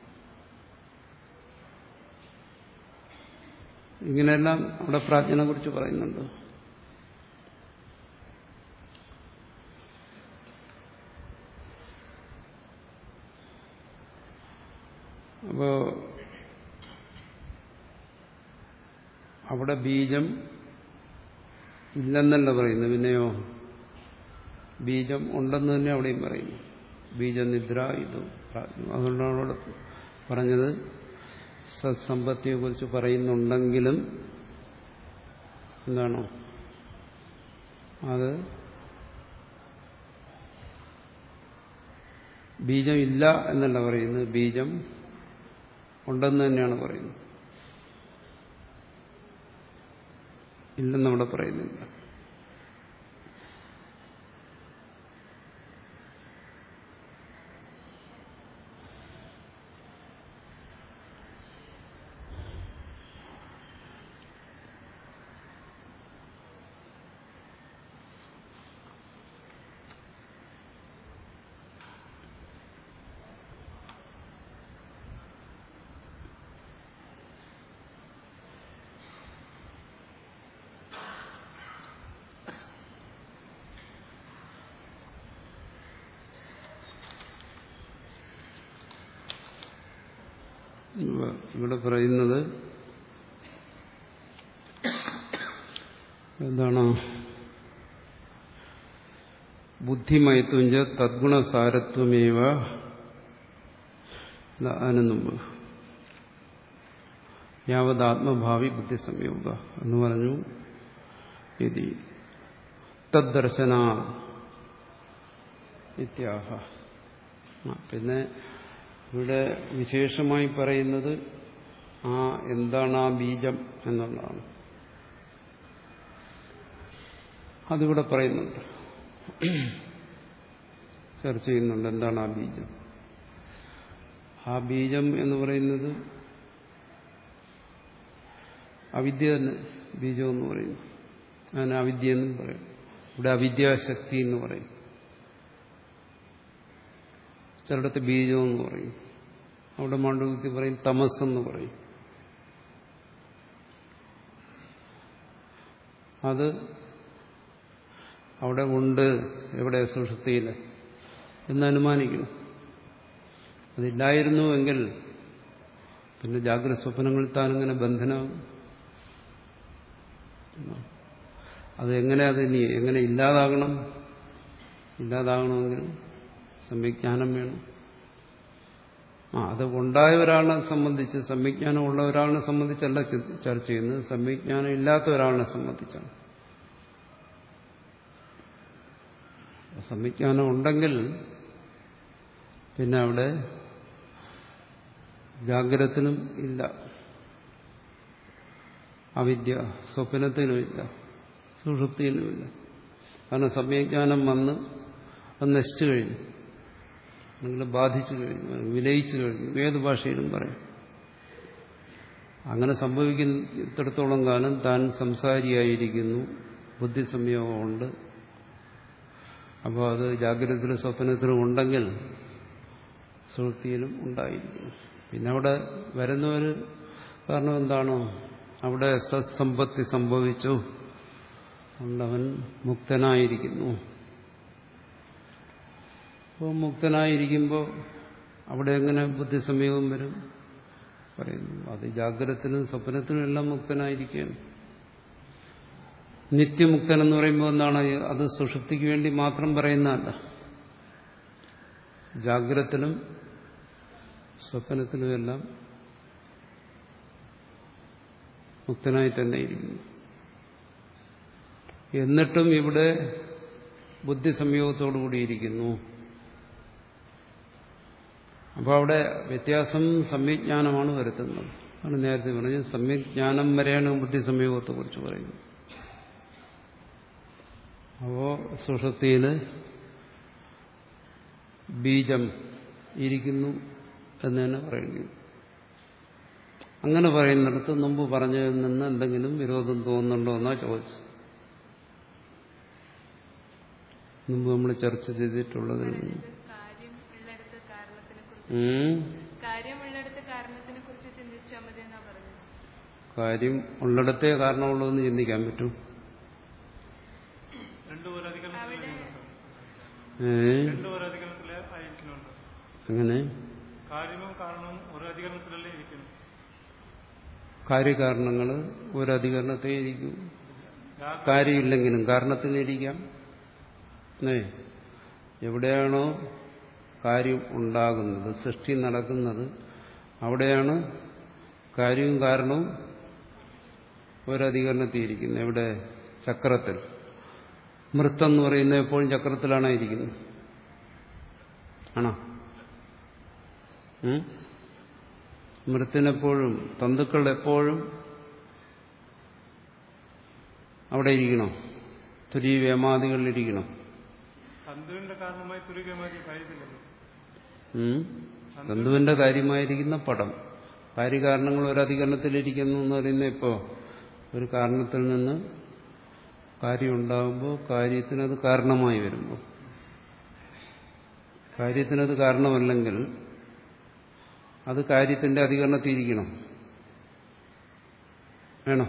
ഇങ്ങനെയെല്ലാം അവിടെ പ്രാജ്ഞനെ കുറിച്ച് പറയുന്നുണ്ട്. അപ്പോ അവിടെ ബീജം ഇല്ലെന്നല്ല പറയുന്നു, പിന്നെയോ ബീജം ഉണ്ടെന്ന് തന്നെ അവിടെയും പറയുന്നു. ബീജനിദ്ര ഇത് അതുകൊണ്ടാണ് അവിടെ പറഞ്ഞത് സത്സമ്പത്തിയെ കുറിച്ച് പറയുന്നുണ്ടെങ്കിലും എന്താണോ അത് ബീജം ഇല്ല എന്നല്ല പറയുന്നത്, ബീജം ഉണ്ടെന്ന് തന്നെയാണ് പറയുന്നത്. ഇല്ലെന്നവിടെ പറയുന്നില്ല. ഇവിടെ പറയുന്നത് എന്താണ്? ബുദ്ധിമയത്വഞ്ച തദ്ഗുണസാരത്വമേവ അതിനുമുമ്പ് യാവതാത്മഭാവി ബുദ്ധിസംയോഗ എന്ന് പറഞ്ഞു. ഇത് തദ്ദർശന ഇത്യാഹ. പിന്നെ ഇവിടെ വിശേഷമായി പറയുന്നത് ആ എന്താണ് ആ ബീജം എന്നുള്ളതാണ്. അതിവിടെ പറയുന്നുണ്ട്, ചർച്ച ചെയ്യുന്നുണ്ട്. എന്താണ് ആ ബീജം? ആ ബീജം എന്ന് പറയുന്നത് അവിദ്യ തന്നെ ബീജം എന്ന് പറയുന്നു. അങ്ങനെ അവിദ്യ എന്നും പറയും. ഇവിടെ അവിദ്യാശക്തി എന്ന് പറയും. ചിലയിടത്ത് ബീജം എന്ന് പറയും. അവിടെ മാണ്ഡവ്യത്തിൽ പറയും തമസ് എന്ന് പറയും. അത് അവിടെ ഉണ്ട്, എവിടെ സുഷുപ്തിയിൽ എന്ന് അനുമാനിക്കണം. അതില്ലായിരുന്നുവെങ്കിൽ പിന്നെ ജാഗ്രത സ്വപ്നങ്ങളിൽ താനിങ്ങനെ ബന്ധനം. അത് എങ്ങനെ അതിനി എങ്ങനെ ഇല്ലാതാകണം? ഇല്ലാതാകണമെങ്കിൽ സംവിജ്ഞാനം വേണം. ആ അത് ഉണ്ടായ ഒരാളിനെ സംബന്ധിച്ച്, സംവിജ്ഞാനം ഉള്ള ഒരാളിനെ സംബന്ധിച്ചല്ല ചർച്ച ചെയ്യുന്നത്, സംവിജ്ഞാനം ഇല്ലാത്ത ഒരാളിനെ സംബന്ധിച്ചാണ്. സംവിജ്ഞാനം ഉണ്ടെങ്കിൽ പിന്നെ അവിടെ ജാഗ്രതത്തിനും ഇല്ല അവിദ്യ, സ്വപ്നത്തിനുമില്ല, സുഷുപ്തിയിലുമില്ല. കാരണം സംവിജ്ഞാനം വന്ന് അത് നശിച്ചു കഴിഞ്ഞു, അല്ലെങ്കിൽ ബാധിച്ചു കഴിഞ്ഞു, വിലയിച്ചു കഴിഞ്ഞു, ഏത് ഭാഷയിലും പറയും. അങ്ങനെ സംഭവിക്കുന്നിടത്തോളം കാലം താൻ സംസാരിയായിരിക്കുന്നു, ബുദ്ധിസംയോഗമുണ്ട്. അപ്പോൾ അത് ജാഗ്രതത്തിലും സ്വപ്നത്തിലും ഉണ്ടെങ്കിൽ സുഷുപ്തിയിലും ഉണ്ടായിരിക്കുന്നു. പിന്നെ അവിടെ വരുന്നവര് കാരണം എന്താണോ അവിടെ സത്സമ്പത്തി സംഭവിച്ചു, അതുകൊണ്ടവൻ മുക്തനായിരിക്കുന്നു. അപ്പോൾ മുക്തനായിരിക്കുമ്പോൾ അവിടെ എങ്ങനെ ബുദ്ധിസംയോഗം വരും? പറയുന്നു അത് ജാഗ്രതത്തിനും സ്വപ്നത്തിനും എല്ലാം മുക്തനായിരിക്കുകയാണ്. നിത്യമുക്തൻ എന്ന് പറയുമ്പോൾ എന്താണ്? അത് സുഷുപ്തിക്ക് വേണ്ടി മാത്രം പറയുന്നതല്ല, ജാഗ്രതത്തിലും സ്വപ്നത്തിലുമെല്ലാം മുക്തനായി തന്നെ ഇരിക്കുന്നു. എന്നിട്ടും ഇവിടെ ബുദ്ധിസംയോഗത്തോടുകൂടിയിരിക്കുന്നു. അപ്പോൾ അവിടെ വ്യത്യാസം സംവിജ്ഞാനമാണ് വരുത്തുന്നത്. ആണ് നേരത്തെ പറഞ്ഞത്, സംവിജ്ഞാനം വരെയാണ് ബുദ്ധിസംയോഗത്തെക്കുറിച്ച് പറയുന്നത്. അപ്പോൾ സുഷുപ്തിയിൽ ബീജം ഇരിക്കുന്നു എന്ന് തന്നെ പറയേണ്ടി വരും. അങ്ങനെ പറയുന്നിടത്ത് മുമ്പ് പറഞ്ഞതിൽ നിന്ന് എന്തെങ്കിലും വിരോധം തോന്നുന്നുണ്ടോ എന്നാ ചോദിച്ചു. മുമ്പ് നമ്മൾ ചർച്ച ചെയ്തിട്ടുള്ളതിൽ നിന്ന് കാര്യം ഉള്ളിടത്തേ കാരണമുള്ളതെന്ന് ചിന്തിക്കാൻ പറ്റും. ഏ അങ്ങനെ കാര്യവും കാരണവും ഒരു അധികരണത്തിലല്ലേ ഇരിക്കുന്നു. കാര്യകാരണങ്ങൾ ഒരു അധികരണത്തെ ഇരിക്കും. കാര്യമില്ലെങ്കിലും കാരണത്തിന് ഇരിക്കാം. ഏ എവിടെയാണോ കാര്യം ഉണ്ടാകുന്നത്, സൃഷ്ടി നടക്കുന്നത്, അവിടെയാണ് കാര്യവും കാരണവും ഒരധികരണത്തിൽ ഇരിക്കുന്നത്. എവിടെ? ചക്രത്തിൽ. മൃത്തെന്ന് പറയുന്നത് എപ്പോഴും ചക്രത്തിലാണോ ഇരിക്കുന്നത്? ആണോ? മൃത്തിനെപ്പോഴും, തന്തുക്കൾ എപ്പോഴും അവിടെ ഇരിക്കണോ? തുരീവേമാദികളിലിരിക്കണോ? തന്തുവിന്റെ കാരണമായി തുരീവേമാദി കാര്യത്തില്ലല്ലോ. തന്തുവിന്റെ കാര്യമായിരിക്കുന്ന പടം കാര്യകാരണങ്ങൾ ഒരധികരണത്തിലിരിക്കുന്നു എന്ന് പറയുന്നത് ഇപ്പോ ഒരു കാരണത്തിൽ നിന്ന് കാര്യം ഉണ്ടാകുമ്പോൾ കാര്യത്തിനത് കാരണമായി വരുമ്പോൾ, കാര്യത്തിനത് കാരണമല്ലെങ്കിൽ അത് കാര്യത്തിന്റെ അധികരണത്തിരിക്കണം. വേണം.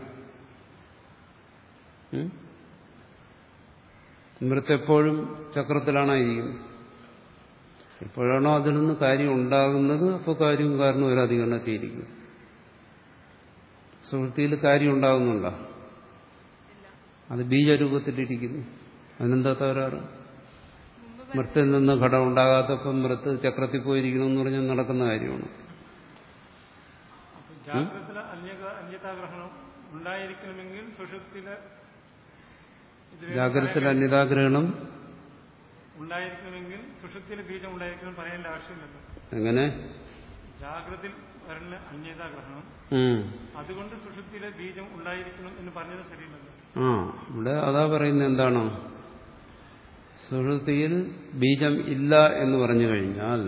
മൃത്തെപ്പോഴും ചക്രത്തിലാണോ ഇരിക്കുന്നത്? എപ്പോഴാണോ അതിൽ നിന്ന് കാര്യം ഉണ്ടാകുന്നത് അപ്പോൾ കാര്യവും കാരണവും ഒരു അധികരണത്തിയിരിക്കും. സുഹൃത്തിയിൽ കാര്യം ഉണ്ടാകുന്നുണ്ടോ? അത് ബീജരൂപത്തിലിരിക്കുന്നു. അതിനെന്താ തകരാറ്? മൃത്തിൽ നിന്ന് ഘടം ഉണ്ടാകാത്തപ്പം മൃത്ത് ചക്രത്തിൽ പോയിരിക്കണമെന്ന് പറഞ്ഞാൽ നടക്കുന്ന കാര്യമാണ്. ജാഗ്രതത്തിലെ അന്യതാഗ്രഹണം ഉണ്ടായിരിക്കണമെങ്കിൽ സുഷുപ്തിയിലെ ജാഗ്രതത്തിൽ അന്യതാഗ്രഹണം ഉണ്ടായിരിക്കണമെങ്കിൽ സുഷുപ്തിയിലെ ബീജം ഉണ്ടായിരിക്കണം പറയേണ്ട ആവശ്യമില്ലല്ലോ. എങ്ങനെ? ജാഗ്രതയിൽ വരുന്ന അന്യതാഗ്രഹണം അതുകൊണ്ട് സുഷുപ്തിയിലെ ബീജം ഉണ്ടായിരിക്കണം എന്ന് പറഞ്ഞത് ശരിയല്ലല്ലോ. ആ ഇവിടെ അതാ പറയുന്നത്. എന്താണോ സുഷുപ്തിയിൽ ബീജം ഇല്ല എന്ന് പറഞ്ഞു കഴിഞ്ഞാൽ,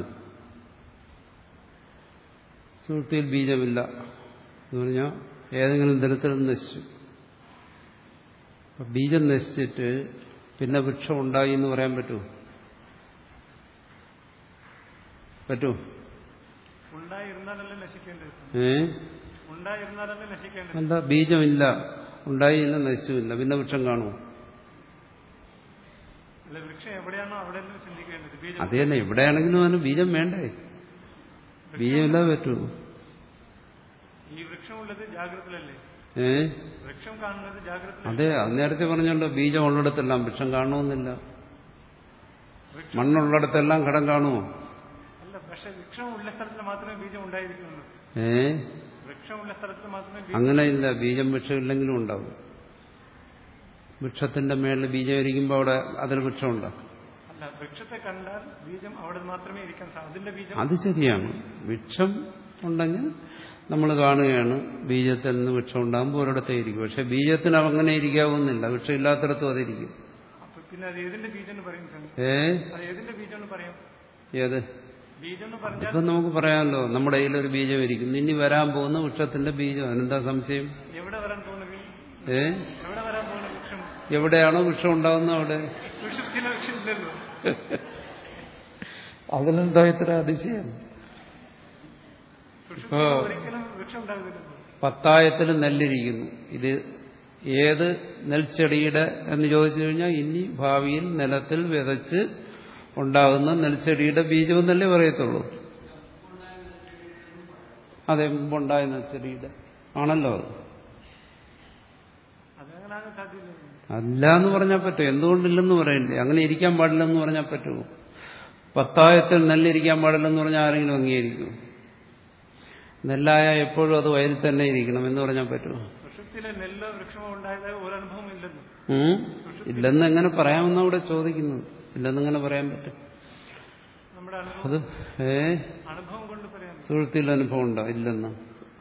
സുഷുപ്തിയിൽ ബീജമില്ല എന്ന് പറഞ്ഞാൽ ഏതെങ്കിലും തരത്തിൽ നശിച്ചു. ബീജം നശിച്ചിട്ട് പിന്നെ വൃക്ഷം ഉണ്ടായി എന്ന് പറയാൻ പറ്റുമോ? പറ്റുമോ? ഏ എന്താ? ബീജമില്ല, ഉണ്ടായില്ല, നശിച്ചുമില്ല, പിന്നെ വൃക്ഷം കാണുമോ? അത് തന്നെ. എവിടെയാണെങ്കിലും അതിന് ബീജം വേണ്ടേ? ബീജമില്ലാതെ പറ്റുമോ? ഏ അതെ, അത് നേരത്തെ പറഞ്ഞല്ലോ. ബീജം ഉള്ളിടത്തെല്ലാം വൃക്ഷം കാണുമെന്നില്ല. മണ്ണുള്ളിടത്തെല്ലാം ഘടം കാണുമോ? ഏ അങ്ങനെയില്ല. ബീജം വൃക്ഷം ഇല്ലെങ്കിലും ഉണ്ടാവും. വൃക്ഷത്തിന്റെ മേളിൽ ബീജം ഇരിക്കുമ്പോൾ അവിടെ അതിൽ വൃക്ഷം ഉണ്ടാകും. അത് ശരിയാണ്. വൃക്ഷം ഉണ്ടെങ്കിൽ നമ്മൾ കാണുകയാണ്. ബീജത്തിൽ നിന്ന് വൃക്ഷം ഉണ്ടാകുമ്പോൾ ഒരിടത്തേ ഇരിക്കും. പക്ഷെ ബീജത്തിന് അങ്ങനെ ഇരിക്കാവുന്നില്ല. വൃക്ഷം ഇല്ലാത്തിടത്തും അതിരിക്കും. ഏ ഏത്? ഇപ്പം നമുക്ക് പറയാമല്ലോ, നമ്മുടെ കയ്യിലൊരു ബീജം ഇരിക്കുന്നു, ഇനി വരാൻ പോകുന്ന വൃക്ഷത്തിന്റെ ബീജം. അതിനെന്താ സംശയം? ഏ എവിടെയാണോ വൃക്ഷം ഉണ്ടാകുന്നത് അവിടെ. അതിലെന്താ ഇത്ര അതിശയം? ഇപ്പോ പത്തായത്തിൽ നെല്ലിരിക്കുന്നു. ഇത് ഏത് നെൽച്ചെടിയുടെ എന്ന് ചോദിച്ചു കഴിഞ്ഞാൽ ഇനി ഭാവിയിൽ നിലത്തിൽ വിതച്ച് ഉണ്ടാകുന്ന നെൽച്ചെടിയുടെ ബീജമെന്നല്ലേ പറയത്തുള്ളൂ. അതെ, മുമ്പുണ്ടായ നെൽച്ചെടിയുടെ ആണല്ലോ അത്. അല്ല എന്ന് പറഞ്ഞാൽ പറ്റും. എന്തുകൊണ്ടില്ലെന്ന് പറയണ്ടേ? അങ്ങനെ ഇരിക്കാൻ പാടില്ലെന്ന് പറഞ്ഞാൽ പറ്റുമോ? പത്തായത്തിൽ നെല്ലിരിക്കാൻ പാടില്ലെന്ന് പറഞ്ഞാൽ ആരെങ്കിലും അംഗീകരിക്കും? നെല്ലായ എപ്പോഴും അത് വയലിൽ തന്നെ ഇരിക്കണം എന്ന് പറഞ്ഞാൽ പറ്റുമോ? ഇല്ലെന്ന് എങ്ങനെ പറയാമെന്ന് അവിടെ ചോദിക്കുന്നത്. ഇല്ലെന്നെങ്ങനെ പറയാൻ പറ്റും? അത് ഏ സുഹൃത്തിൽ അനുഭവം ഉണ്ടോ? ഇല്ലെന്ന്.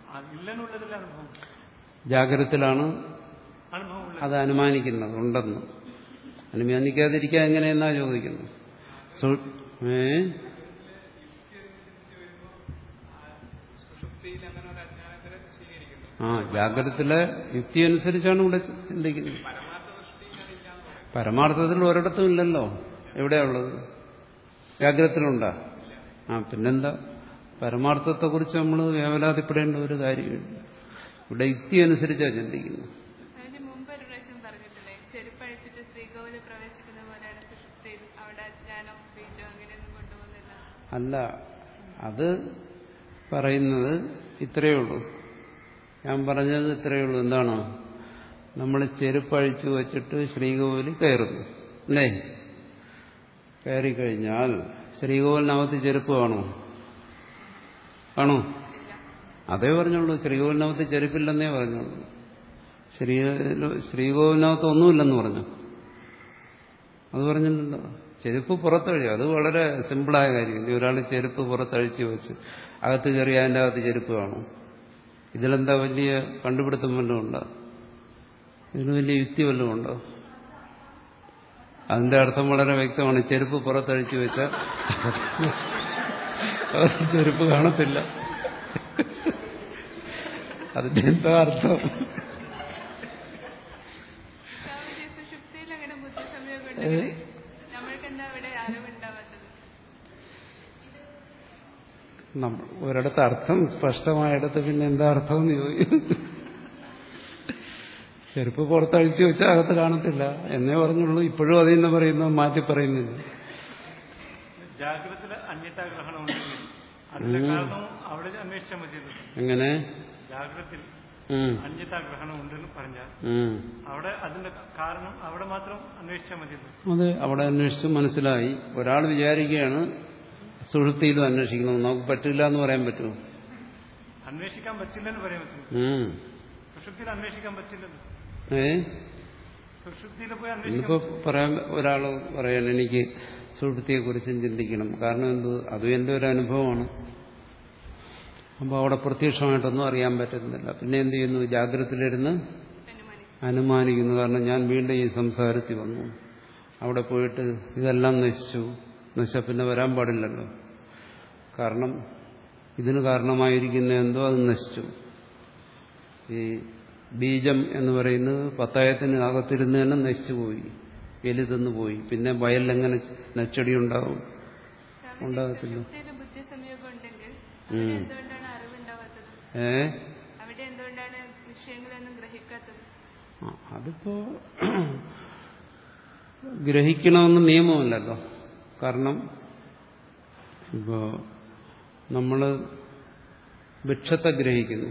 ജാഗ്രതത്തിലാണ് അത് അനുമാനിക്കുന്നത് ഉണ്ടെന്ന്. അനുമാനിക്കാതിരിക്കാൻ എങ്ങനെയെന്നാ ചോദിക്കുന്നത്. ഏ ആ ജാഗ്രതത്തിലെ യുക്തി അനുസരിച്ചാണ് ഇവിടെ ചിന്തിക്കുന്നത്. പരമാർത്ഥത്തിൽ ഒരിടത്തും ഇല്ലല്ലോ. എവിടെയുള്ളത്? ജാഗ്രതത്തിലുണ്ടാ? ആ പിന്നെന്താ? പരമാർത്ഥത്തെക്കുറിച്ച് നമ്മൾ വേവലാതിപ്പെടേണ്ട ഒരു കാര്യമില്ല. ഇവിടെ യുക്തി അനുസരിച്ചാണ് ചിന്തിക്കുന്നത്. അല്ല, അത് പറയുന്നത് ഇത്രയേ ഉള്ളൂ. ഞാൻ പറഞ്ഞത് ഇത്രയേ ഉള്ളൂ. എന്താണ്? നമ്മൾ ചെരുപ്പഴിച്ചു വച്ചിട്ട് ശ്രീകോവിലിൽ കയറുന്നു അല്ലേ? കയറിക്കഴിഞ്ഞാൽ ശ്രീകോവിലിനകത്ത് ചെരുപ്പ് കാണോ? കാണോ? അതേ പറഞ്ഞുള്ളൂ. ശ്രീകോവിലിനകത്ത് ചെരുപ്പില്ലെന്നേ പറഞ്ഞുള്ളൂ. ശ്രീ ശ്രീകോവിലിനകത്ത് ഒന്നുമില്ലെന്ന് പറഞ്ഞു. അത് പറഞ്ഞിട്ടുണ്ടോ? ചെരുപ്പ് പുറത്തഴിച്ചു. അത് വളരെ സിമ്പിളായ കാര്യം. ഒരാൾ ചെരുപ്പ് പുറത്തഴിച്ചു വെച്ച് അകത്ത് കയറി അതിൻ്റെ അകത്ത് ചെരുപ്പ് കാണും. ഇതിലെന്താ വലിയ കണ്ടുപിടുത്തം വല്ലതും ഉണ്ടോ? ഇതിന് വലിയ യുക്തി വല്ലതും ഉണ്ടോ? അതിന്റെ അർത്ഥം വളരെ വ്യക്തമാണ്. ചെരുപ്പ് പുറത്തഴിച്ചു വെച്ചാൽ ചെരുപ്പ് കാണത്തില്ല. അതിന്റെ എന്താ അർത്ഥം? നമ്മൾ ഒരിടത്ത് അർത്ഥം സ്പഷ്ടമായിടത്ത് പിന്നെ എന്താ അർത്ഥം എന്ന് ചോദിക്കും. ചെരുപ്പ് പുറത്തഴിച്ചു വെച്ചാൽ അകത്ത് കാണത്തില്ല എന്നേ പറഞ്ഞുള്ളൂ. ഇപ്പോഴും അതിൽ നിന്ന് പറയുന്നത് മാറ്റി പറയുന്നില്ല. എങ്ങനെ ജാഗ്രതയിൽ അന്യതാഗ്രഹണം ഉണ്ടെന്ന് പറഞ്ഞാൽ അവിടെ അതിന്റെ കാരണം അവിടെ മാത്രം അന്വേഷിച്ചാൽ മതി. അതെ, അവിടെ അന്വേഷിച്ച് മനസ്സിലായി. ഒരാൾ വിചാരിക്കുകയാണ് സുഷുപ്തിയിലും അന്വേഷിക്കണം. നമുക്ക് പറ്റില്ല എന്ന് പറയാൻ പറ്റുമോ? അന്വേഷിക്കാൻ പറ്റില്ലെന്ന് പറയാൻ പറ്റും. സുഷുപ്തിയിൽ അന്വേഷിക്കാൻ പറ്റില്ലല്ലോ. ഏ സുഷുപ്തിയിൽ പോയി ഇന്നിപ്പോ പറയാൻ ഒരാൾ പറയാൻ എനിക്ക് സുഷുപ്തിയെ കുറിച്ചും ചിന്തിക്കണം. കാരണം എന്ത്? അതും എന്റെ ഒരു അനുഭവമാണ്. അപ്പോൾ അവിടെ പ്രത്യക്ഷമായിട്ടൊന്നും അറിയാൻ പറ്റുന്നില്ല. പിന്നെ എന്ത് ചെയ്യുന്നു? ജാഗ്രതയിലിരുന്ന് അനുമാനിക്കുന്നു. കാരണം ഞാൻ വീണ്ടും ഈ സംസാരത്തിൽ വന്നു, അവിടെ പോയിട്ട് ഇതെല്ലാം നശിച്ചു. നശിച്ചാൽ പിന്നെ വരാൻ പാടില്ലല്ലോ. കാരണം ഇതിന് കാരണമായിരിക്കുന്ന എന്തോ അത് നശിച്ചു. ഈ ബീജം എന്ന് പറയുന്നത് പത്തായത്തിന് അകത്തിരുന്ന് തന്നെ നശിച്ചു പോയി, എലി തിന്നു പോയി. പിന്നെ വയലിലെങ്ങനെ നെച്ചടി ഉണ്ടാവും? ഉണ്ടാകത്തില്ല. ഏ അതിപ്പോ ഗ്രഹിക്കണമെന്ന് നിയമമില്ലല്ലോ. കാരണം ഇപ്പോ നമ്മള് വൃക്ഷത്തെ ഗ്രഹിക്കുന്നു,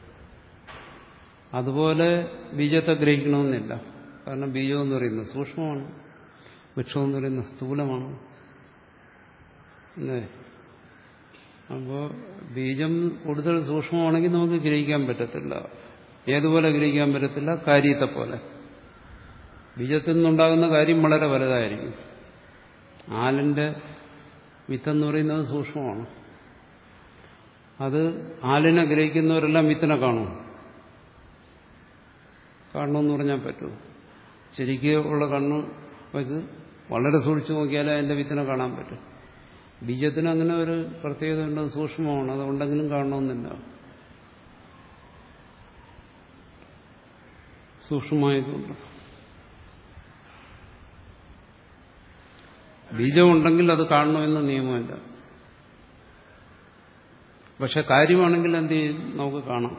അതുപോലെ ബീജത്തെ ഗ്രഹിക്കണമെന്നില്ല. കാരണം ബീജം എന്ന് പറയുന്നത് സൂക്ഷ്മമാണ്, വൃക്ഷം എന്ന് പറയുന്നത് സ്ഥൂലമാണ്. അല്ലേ? അപ്പോൾ ബീജം കൂടുതൽ സൂക്ഷ്മമാണെങ്കിൽ നമുക്ക് ഗ്രഹിക്കാൻ പറ്റത്തില്ല. ഏതുപോലെ ഗ്രഹിക്കാൻ പറ്റത്തില്ല? കാര്യത്തെ പോലെ. ബീജത്തിൽ നിന്നുണ്ടാകുന്ന കാര്യം വളരെ വലുതായിരിക്കും. ആലിന്റെ വിത്തെന്ന് പറയുന്നത് സൂക്ഷ്മമാണ്. അത് ആലിനെ ഗ്രഹിക്കുന്നവരെല്ലാം വിത്തിനെ കാണും. കാണണമെന്ന് പറഞ്ഞാൽ പറ്റുമോ? ശരിക്കും ഉള്ള കണ്ണ് വെച്ച് വളരെ സൂക്ഷിച്ചു നോക്കിയാലേ അതിന്റെ വിത്തിനെ കാണാൻ പറ്റും. ബീജത്തിന് അങ്ങനെ ഒരു പ്രത്യേകത ഉണ്ട്, സൂക്ഷ്മമാണ്. അതുകൊണ്ടെങ്കിലും കാണണമെന്നില്ല. സൂക്ഷ്മമായതുകൊണ്ട് ബീജമുണ്ടെങ്കിൽ അത് കാണണമെന്ന് നിയമമില്ല. പക്ഷെ കാര്യമാണെങ്കിൽ എന്ത് ചെയ്യും? നമുക്ക് കാണാം.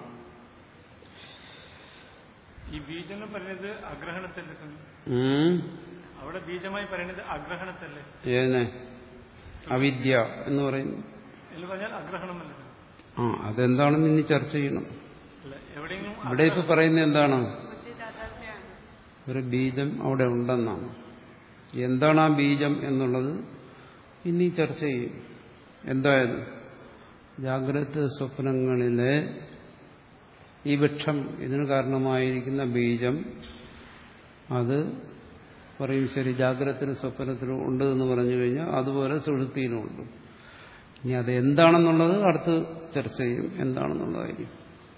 ഈ ബീജം പറയുന്നത് അഗ്രഹണത്തല്ലേ? അവിടെ ബീജമായി പറയുന്നത് അഗ്രഹണത്തല്ലേ? ഏനെ അവിദ്യ എന്ന് പറയുന്നു. അഗ്രഹണമല്ല. ആ അതെന്താണെന്ന് ഇനി ചർച്ച ചെയ്യണം. ഇവിടെ ഇപ്പൊ പറയുന്നത് എന്താണ്? ഒരു ബീജം അവിടെ ഉണ്ടെന്നാണ്. എന്താണ് ആ ബീജം എന്നുള്ളത് ഇനി ചർച്ച ചെയ്യും. എന്തായാലും ജാഗ്രത സ്വപ്നങ്ങളിലെ ഈ വൃക്ഷം, ഇതിന് കാരണമായിരിക്കുന്ന ബീജം, അത് പറയും ശരി ജാഗ്രതത്തിനും സ്വപ്നത്തിനും ഉണ്ട് എന്ന് പറഞ്ഞു കഴിഞ്ഞാൽ അതുപോലെ സുഷുപ്തിയിലും ഉണ്ട്. ഇനി അത് എന്താണെന്നുള്ളത് അടുത്ത് ചർച്ച ചെയ്യും. എന്താണെന്നുള്ളതായിരിക്കും.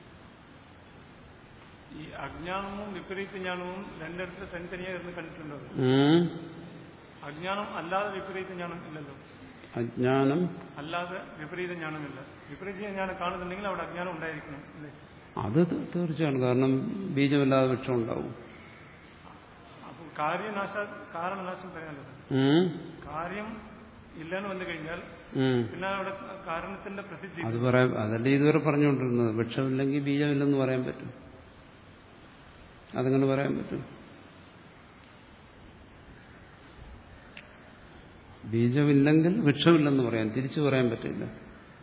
ഈ അജ്ഞാനവും വിപരീത ജ്ഞാനവും രണ്ടിടത്ത് തനിത്തനിയായി കണ്ടിട്ടുണ്ടോ? അജ്ഞാനം അല്ലാതെ വിപരീത ജ്ഞാനം ഇല്ലല്ലോ. അജ്ഞാനം അല്ലാതെ വിപരീത ജ്ഞാനമില്ല. വിപരീത ജ്ഞാനം കാണുന്നുണ്ടെങ്കിൽ അവിടെ അജ്ഞാനം ഉണ്ടായിരിക്കണം അല്ലേ? അത് തീർച്ചയാണ്. കാരണം ബീജമില്ലാതെ വൃക്ഷം ഉണ്ടാവും. അപ്പൊ കാര്യനാശ കാരണനാശം പറയാനുള്ളത് കാര്യം ഇല്ലെന്ന് വന്നു കഴിഞ്ഞാൽ പിന്നെ അവിടെ കാരണത്തിന്റെ പ്രസിദ്ധി അത് പറയാം. അതല്ലേ ഇതുവരെ പറഞ്ഞുകൊണ്ടിരുന്നത്. വൃക്ഷമില്ലെങ്കിൽ ബീജമില്ലെന്ന് പറയാൻ പറ്റും. അതങ്ങനെ പറയാൻ പറ്റും. ബീജമില്ലെങ്കിൽ വൃക്ഷമില്ലെന്ന് പറയാൻ തിരിച്ചു പറയാൻ പറ്റില്ല.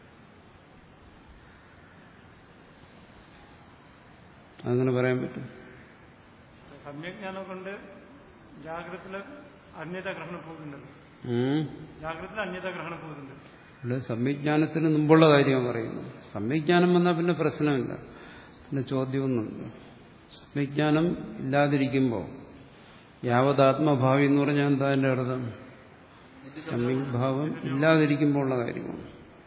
അങ്ങനെ പറയാൻ പറ്റും. സമ്യജ്ഞാനം കൊണ്ട് ജാഗ്രതത്തില് അന്യത ഗ്രഹണം പോകുന്നുണ്ട്. ജാഗ്രതത്തിൽ അന്യത ഗ്രഹണം പോകുന്നുണ്ട്. ഇവിടെ സമ്യജ്ഞാനത്തിന് മുമ്പുള്ള കാര്യമാണ് പറയുന്നത്. സമ്യജ്ഞാനം വന്നാൽ പിന്നെ പ്രശ്നമില്ല, പിന്നെ ചോദ്യമൊന്നുമില്ല. സമ്യജ്ഞാനം ഇല്ലാതിരിക്കുമ്പോൾ യാവതാത്മഭാവി എന്ന് പറഞ്ഞാൽ എന്താ എൻ്റെ അർത്ഥം? സമ്യഗ്ഭാവം ഇല്ലാതിരിക്കുമ്പോൾ ഉള്ള കാര്യമാണ്.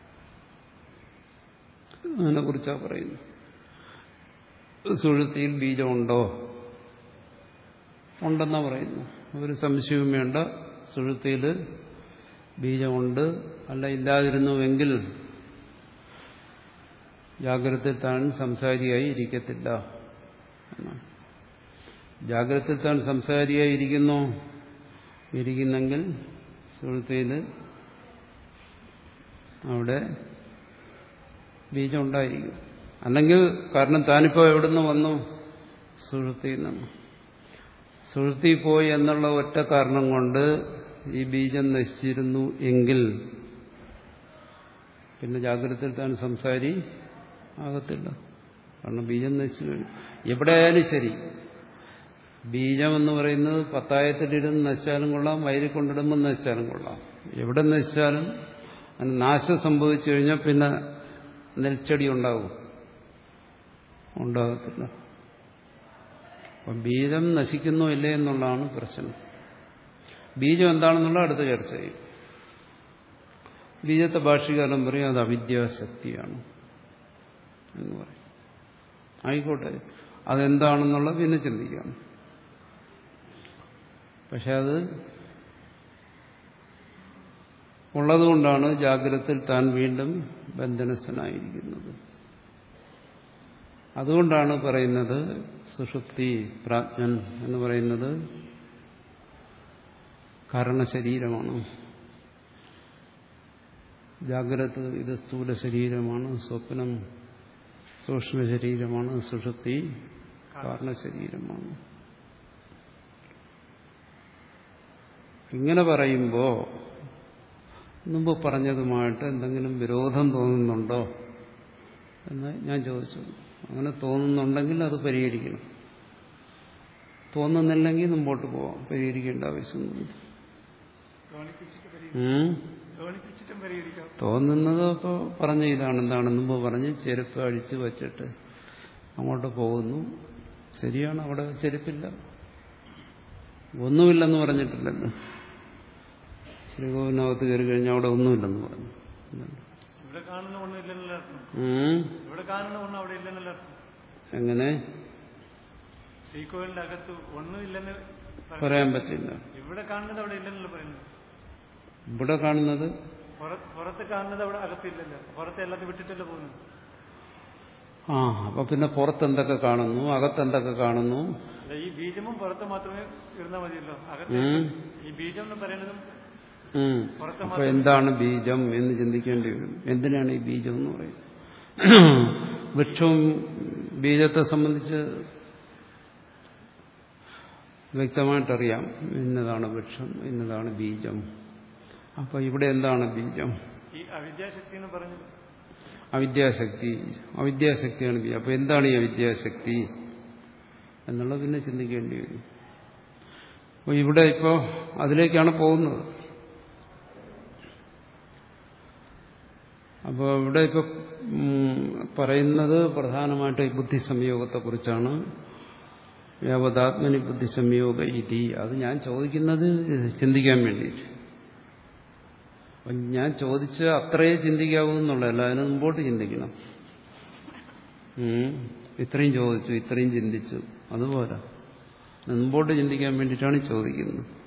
അതിനെ കുറിച്ചാണ് പറയുന്നത്. സുഷുപ്തിയിൽ ബീജമുണ്ടോ? ഉണ്ടെന്നാ പറയുന്നു. ഒരു സംശയവും വേണ്ട. സുഷുപ്തിയിൽ ബീജമുണ്ട്. അല്ല ഇല്ലാതിരുന്നുവെങ്കിൽ ജാഗ്രതയിൽ താൻ സംസാരിയായി ഇരിക്കത്തില്ല എന്നാണ്. ജാഗ്രതയിൽ താൻ സംസാരിയായി ഇരിക്കുന്നു ഇരിക്കുന്നെങ്കിൽ സുഷുപ്തിയിൽ അവിടെ ബീജം ഉണ്ടായിരിക്കും. അല്ലെങ്കിൽ കാരണം താനിപ്പോൾ എവിടുന്ന് വന്നു? സുഷുപ്തിയിൽ നിന്ന്. സുഷുപ്തി പോയി എന്നുള്ള ഒറ്റ കാരണം കൊണ്ട് ഈ ബീജം നശിച്ചിരുന്നു എങ്കിൽ പിന്നെ ജാഗ്രതയിൽ താൻ സംസാരി ആകത്തില്ല. കാരണം ബീജം നശിച്ചു കഴിഞ്ഞു. എവിടെയായാലും ശരി, ബീജം എന്ന് പറയുന്നത് പത്തായത്തിലിരുന്ന് നശിച്ചാലും കൊള്ളാം, വയലിൽ കൊണ്ടിടുമ്പോൾ നശിച്ചാലും കൊള്ളാം. എവിടെ നശിച്ചാലും അതിന് നാശം സംഭവിച്ചു കഴിഞ്ഞാൽ പിന്നെ നെൽച്ചെടി ഉണ്ടാവും? ഉണ്ടാകത്തില്ല. അപ്പം ബീജം നശിക്കുന്നോ ഇല്ലേ എന്നുള്ളതാണ് പ്രശ്നം. ബീജം എന്താണെന്നുള്ള അടുത്ത ചർച്ച ചെയ്യും. ബീജത്തെ ഭാഷ്യകാലം പറയും അത് അവിദ്യാശക്തിയാണ് എന്ന് പറയും. ആയിക്കോട്ടെ, അതെന്താണെന്നുള്ളത് പിന്നെ ചിന്തിക്കാം. പക്ഷെ അത് ഉള്ളതുകൊണ്ടാണ് ജാഗ്രതയിൽ താൻ വീണ്ടും ബന്ധനസ്ഥനായിരിക്കുന്നത്. അതുകൊണ്ടാണ് പറയുന്നത് സുഷുപ്തി പ്രാജ്ഞൻ എന്ന് പറയുന്നത് കാരണശരീരമാണ്. ജാഗ്രത ഇത് സ്ഥൂല ശരീരമാണ്, സ്വപ്നം സൂക്ഷ്മ ശരീരമാണ്, സുഷുപ്തി കാരണശരീരമാണ്. ഇങ്ങനെ പറയുമ്പോൾ മുമ്പ് പറഞ്ഞതുമായിട്ട് എന്തെങ്കിലും വിരോധം തോന്നുന്നുണ്ടോ എന്ന് ഞാൻ ചോദിച്ചു. അങ്ങനെ തോന്നുന്നുണ്ടെങ്കിൽ അത് പരിഹരിക്കണം. തോന്നുന്നില്ലെങ്കിൽ മുമ്പോട്ട് പോവാം. പരിഹരിക്കേണ്ട ആവശ്യമൊന്നുമില്ല. തോന്നുന്നത് ഇപ്പോൾ പറഞ്ഞ ഇതാണ്. എന്താണ് മുമ്പ് പറഞ്ഞ് ചെരുപ്പ് അഴിച്ച് വച്ചിട്ട് അങ്ങോട്ട് പോകുന്നു. ശരിയാണ്, അവിടെ ചെരുപ്പില്ല, ഒന്നുമില്ലെന്ന് പറഞ്ഞിട്ടില്ലല്ലോ. ശ്രീകോവിനകത്ത് കയറി കഴിഞ്ഞാൽ അവിടെ ഒന്നുമില്ലെന്ന് പറഞ്ഞു. എങ്ങനെ ശ്രീകോവിലിന്റെ അകത്ത് ഒന്നുമില്ലെന്ന് പറയാൻ പറ്റില്ല. ഇവിടെ കാണുന്നത് അവിടെ ഇല്ലെന്നല്ലോ പറയുന്നത്. ഇവിടെ കാണുന്നത് പുറത്ത് കാണുന്നത് അവിടെ അകത്തില്ലല്ലോ. പുറത്ത് എല്ലാത്തും വിട്ടിട്ടല്ലോ പോകുന്നു. ആ അപ്പൊ പിന്നെ പുറത്ത് എന്തൊക്കെ കാണുന്നു, അകത്ത് എന്തൊക്കെ കാണുന്നു? ഈ ബീജമും പുറത്ത് മാത്രമേ ഇരുന്നാൽ മതിയല്ലോ. അകത്ത് ഈ ബീജം എന്ന് പറയുന്നതും അപ്പൊ എന്താണ് ബീജം എന്ന് ചിന്തിക്കേണ്ടി വരും. എന്തിനാണ് ഈ ബീജം എന്ന് പറയുന്നത്? വൃക്ഷവും ബീജത്തെ സംബന്ധിച്ച് വ്യക്തമായിട്ടറിയാം. ഇന്നതാണ് വൃക്ഷം, ഇന്നതാണ് ബീജം. അപ്പൊ ഇവിടെ എന്താണ് ബീജം? ഈ അവിദ്യാശക്തി എന്ന് പറഞ്ഞു. അവിദ്യാശക്തി അവിദ്യാശക്തിയാണ് ബീജം. അപ്പൊ എന്താണ് ഈ അവിദ്യാശക്തി എന്നുള്ളത് പിന്നെ ചിന്തിക്കേണ്ടി വരും. അപ്പൊ ഇവിടെ ഇപ്പോ അതിലേക്കാണ് പോകുന്നത്. അപ്പോൾ ഇവിടെ ഇപ്പൊ പറയുന്നത് പ്രധാനമായിട്ട് ഈ ബുദ്ധി സംയോഗത്തെക്കുറിച്ചാണ്. യാവതാത്മനി ബുദ്ധി സംയോഗ ഇതി. അത് ഞാൻ ചോദിക്കുന്നത് ചിന്തിക്കാൻ വേണ്ടിയിട്ട്. അപ്പം ഞാൻ ചോദിച്ച അത്രയേ ചിന്തിക്കാവൂ എന്നുള്ളതല്ല, അതിന് മുമ്പോട്ട് ചിന്തിക്കണം. ഇത്രയും ചോദിച്ചു, ഇത്രയും ചിന്തിച്ചു, അതുപോലെ മുമ്പോട്ട് ചിന്തിക്കാൻ വേണ്ടിയിട്ടാണ് ചോദിക്കുന്നത്.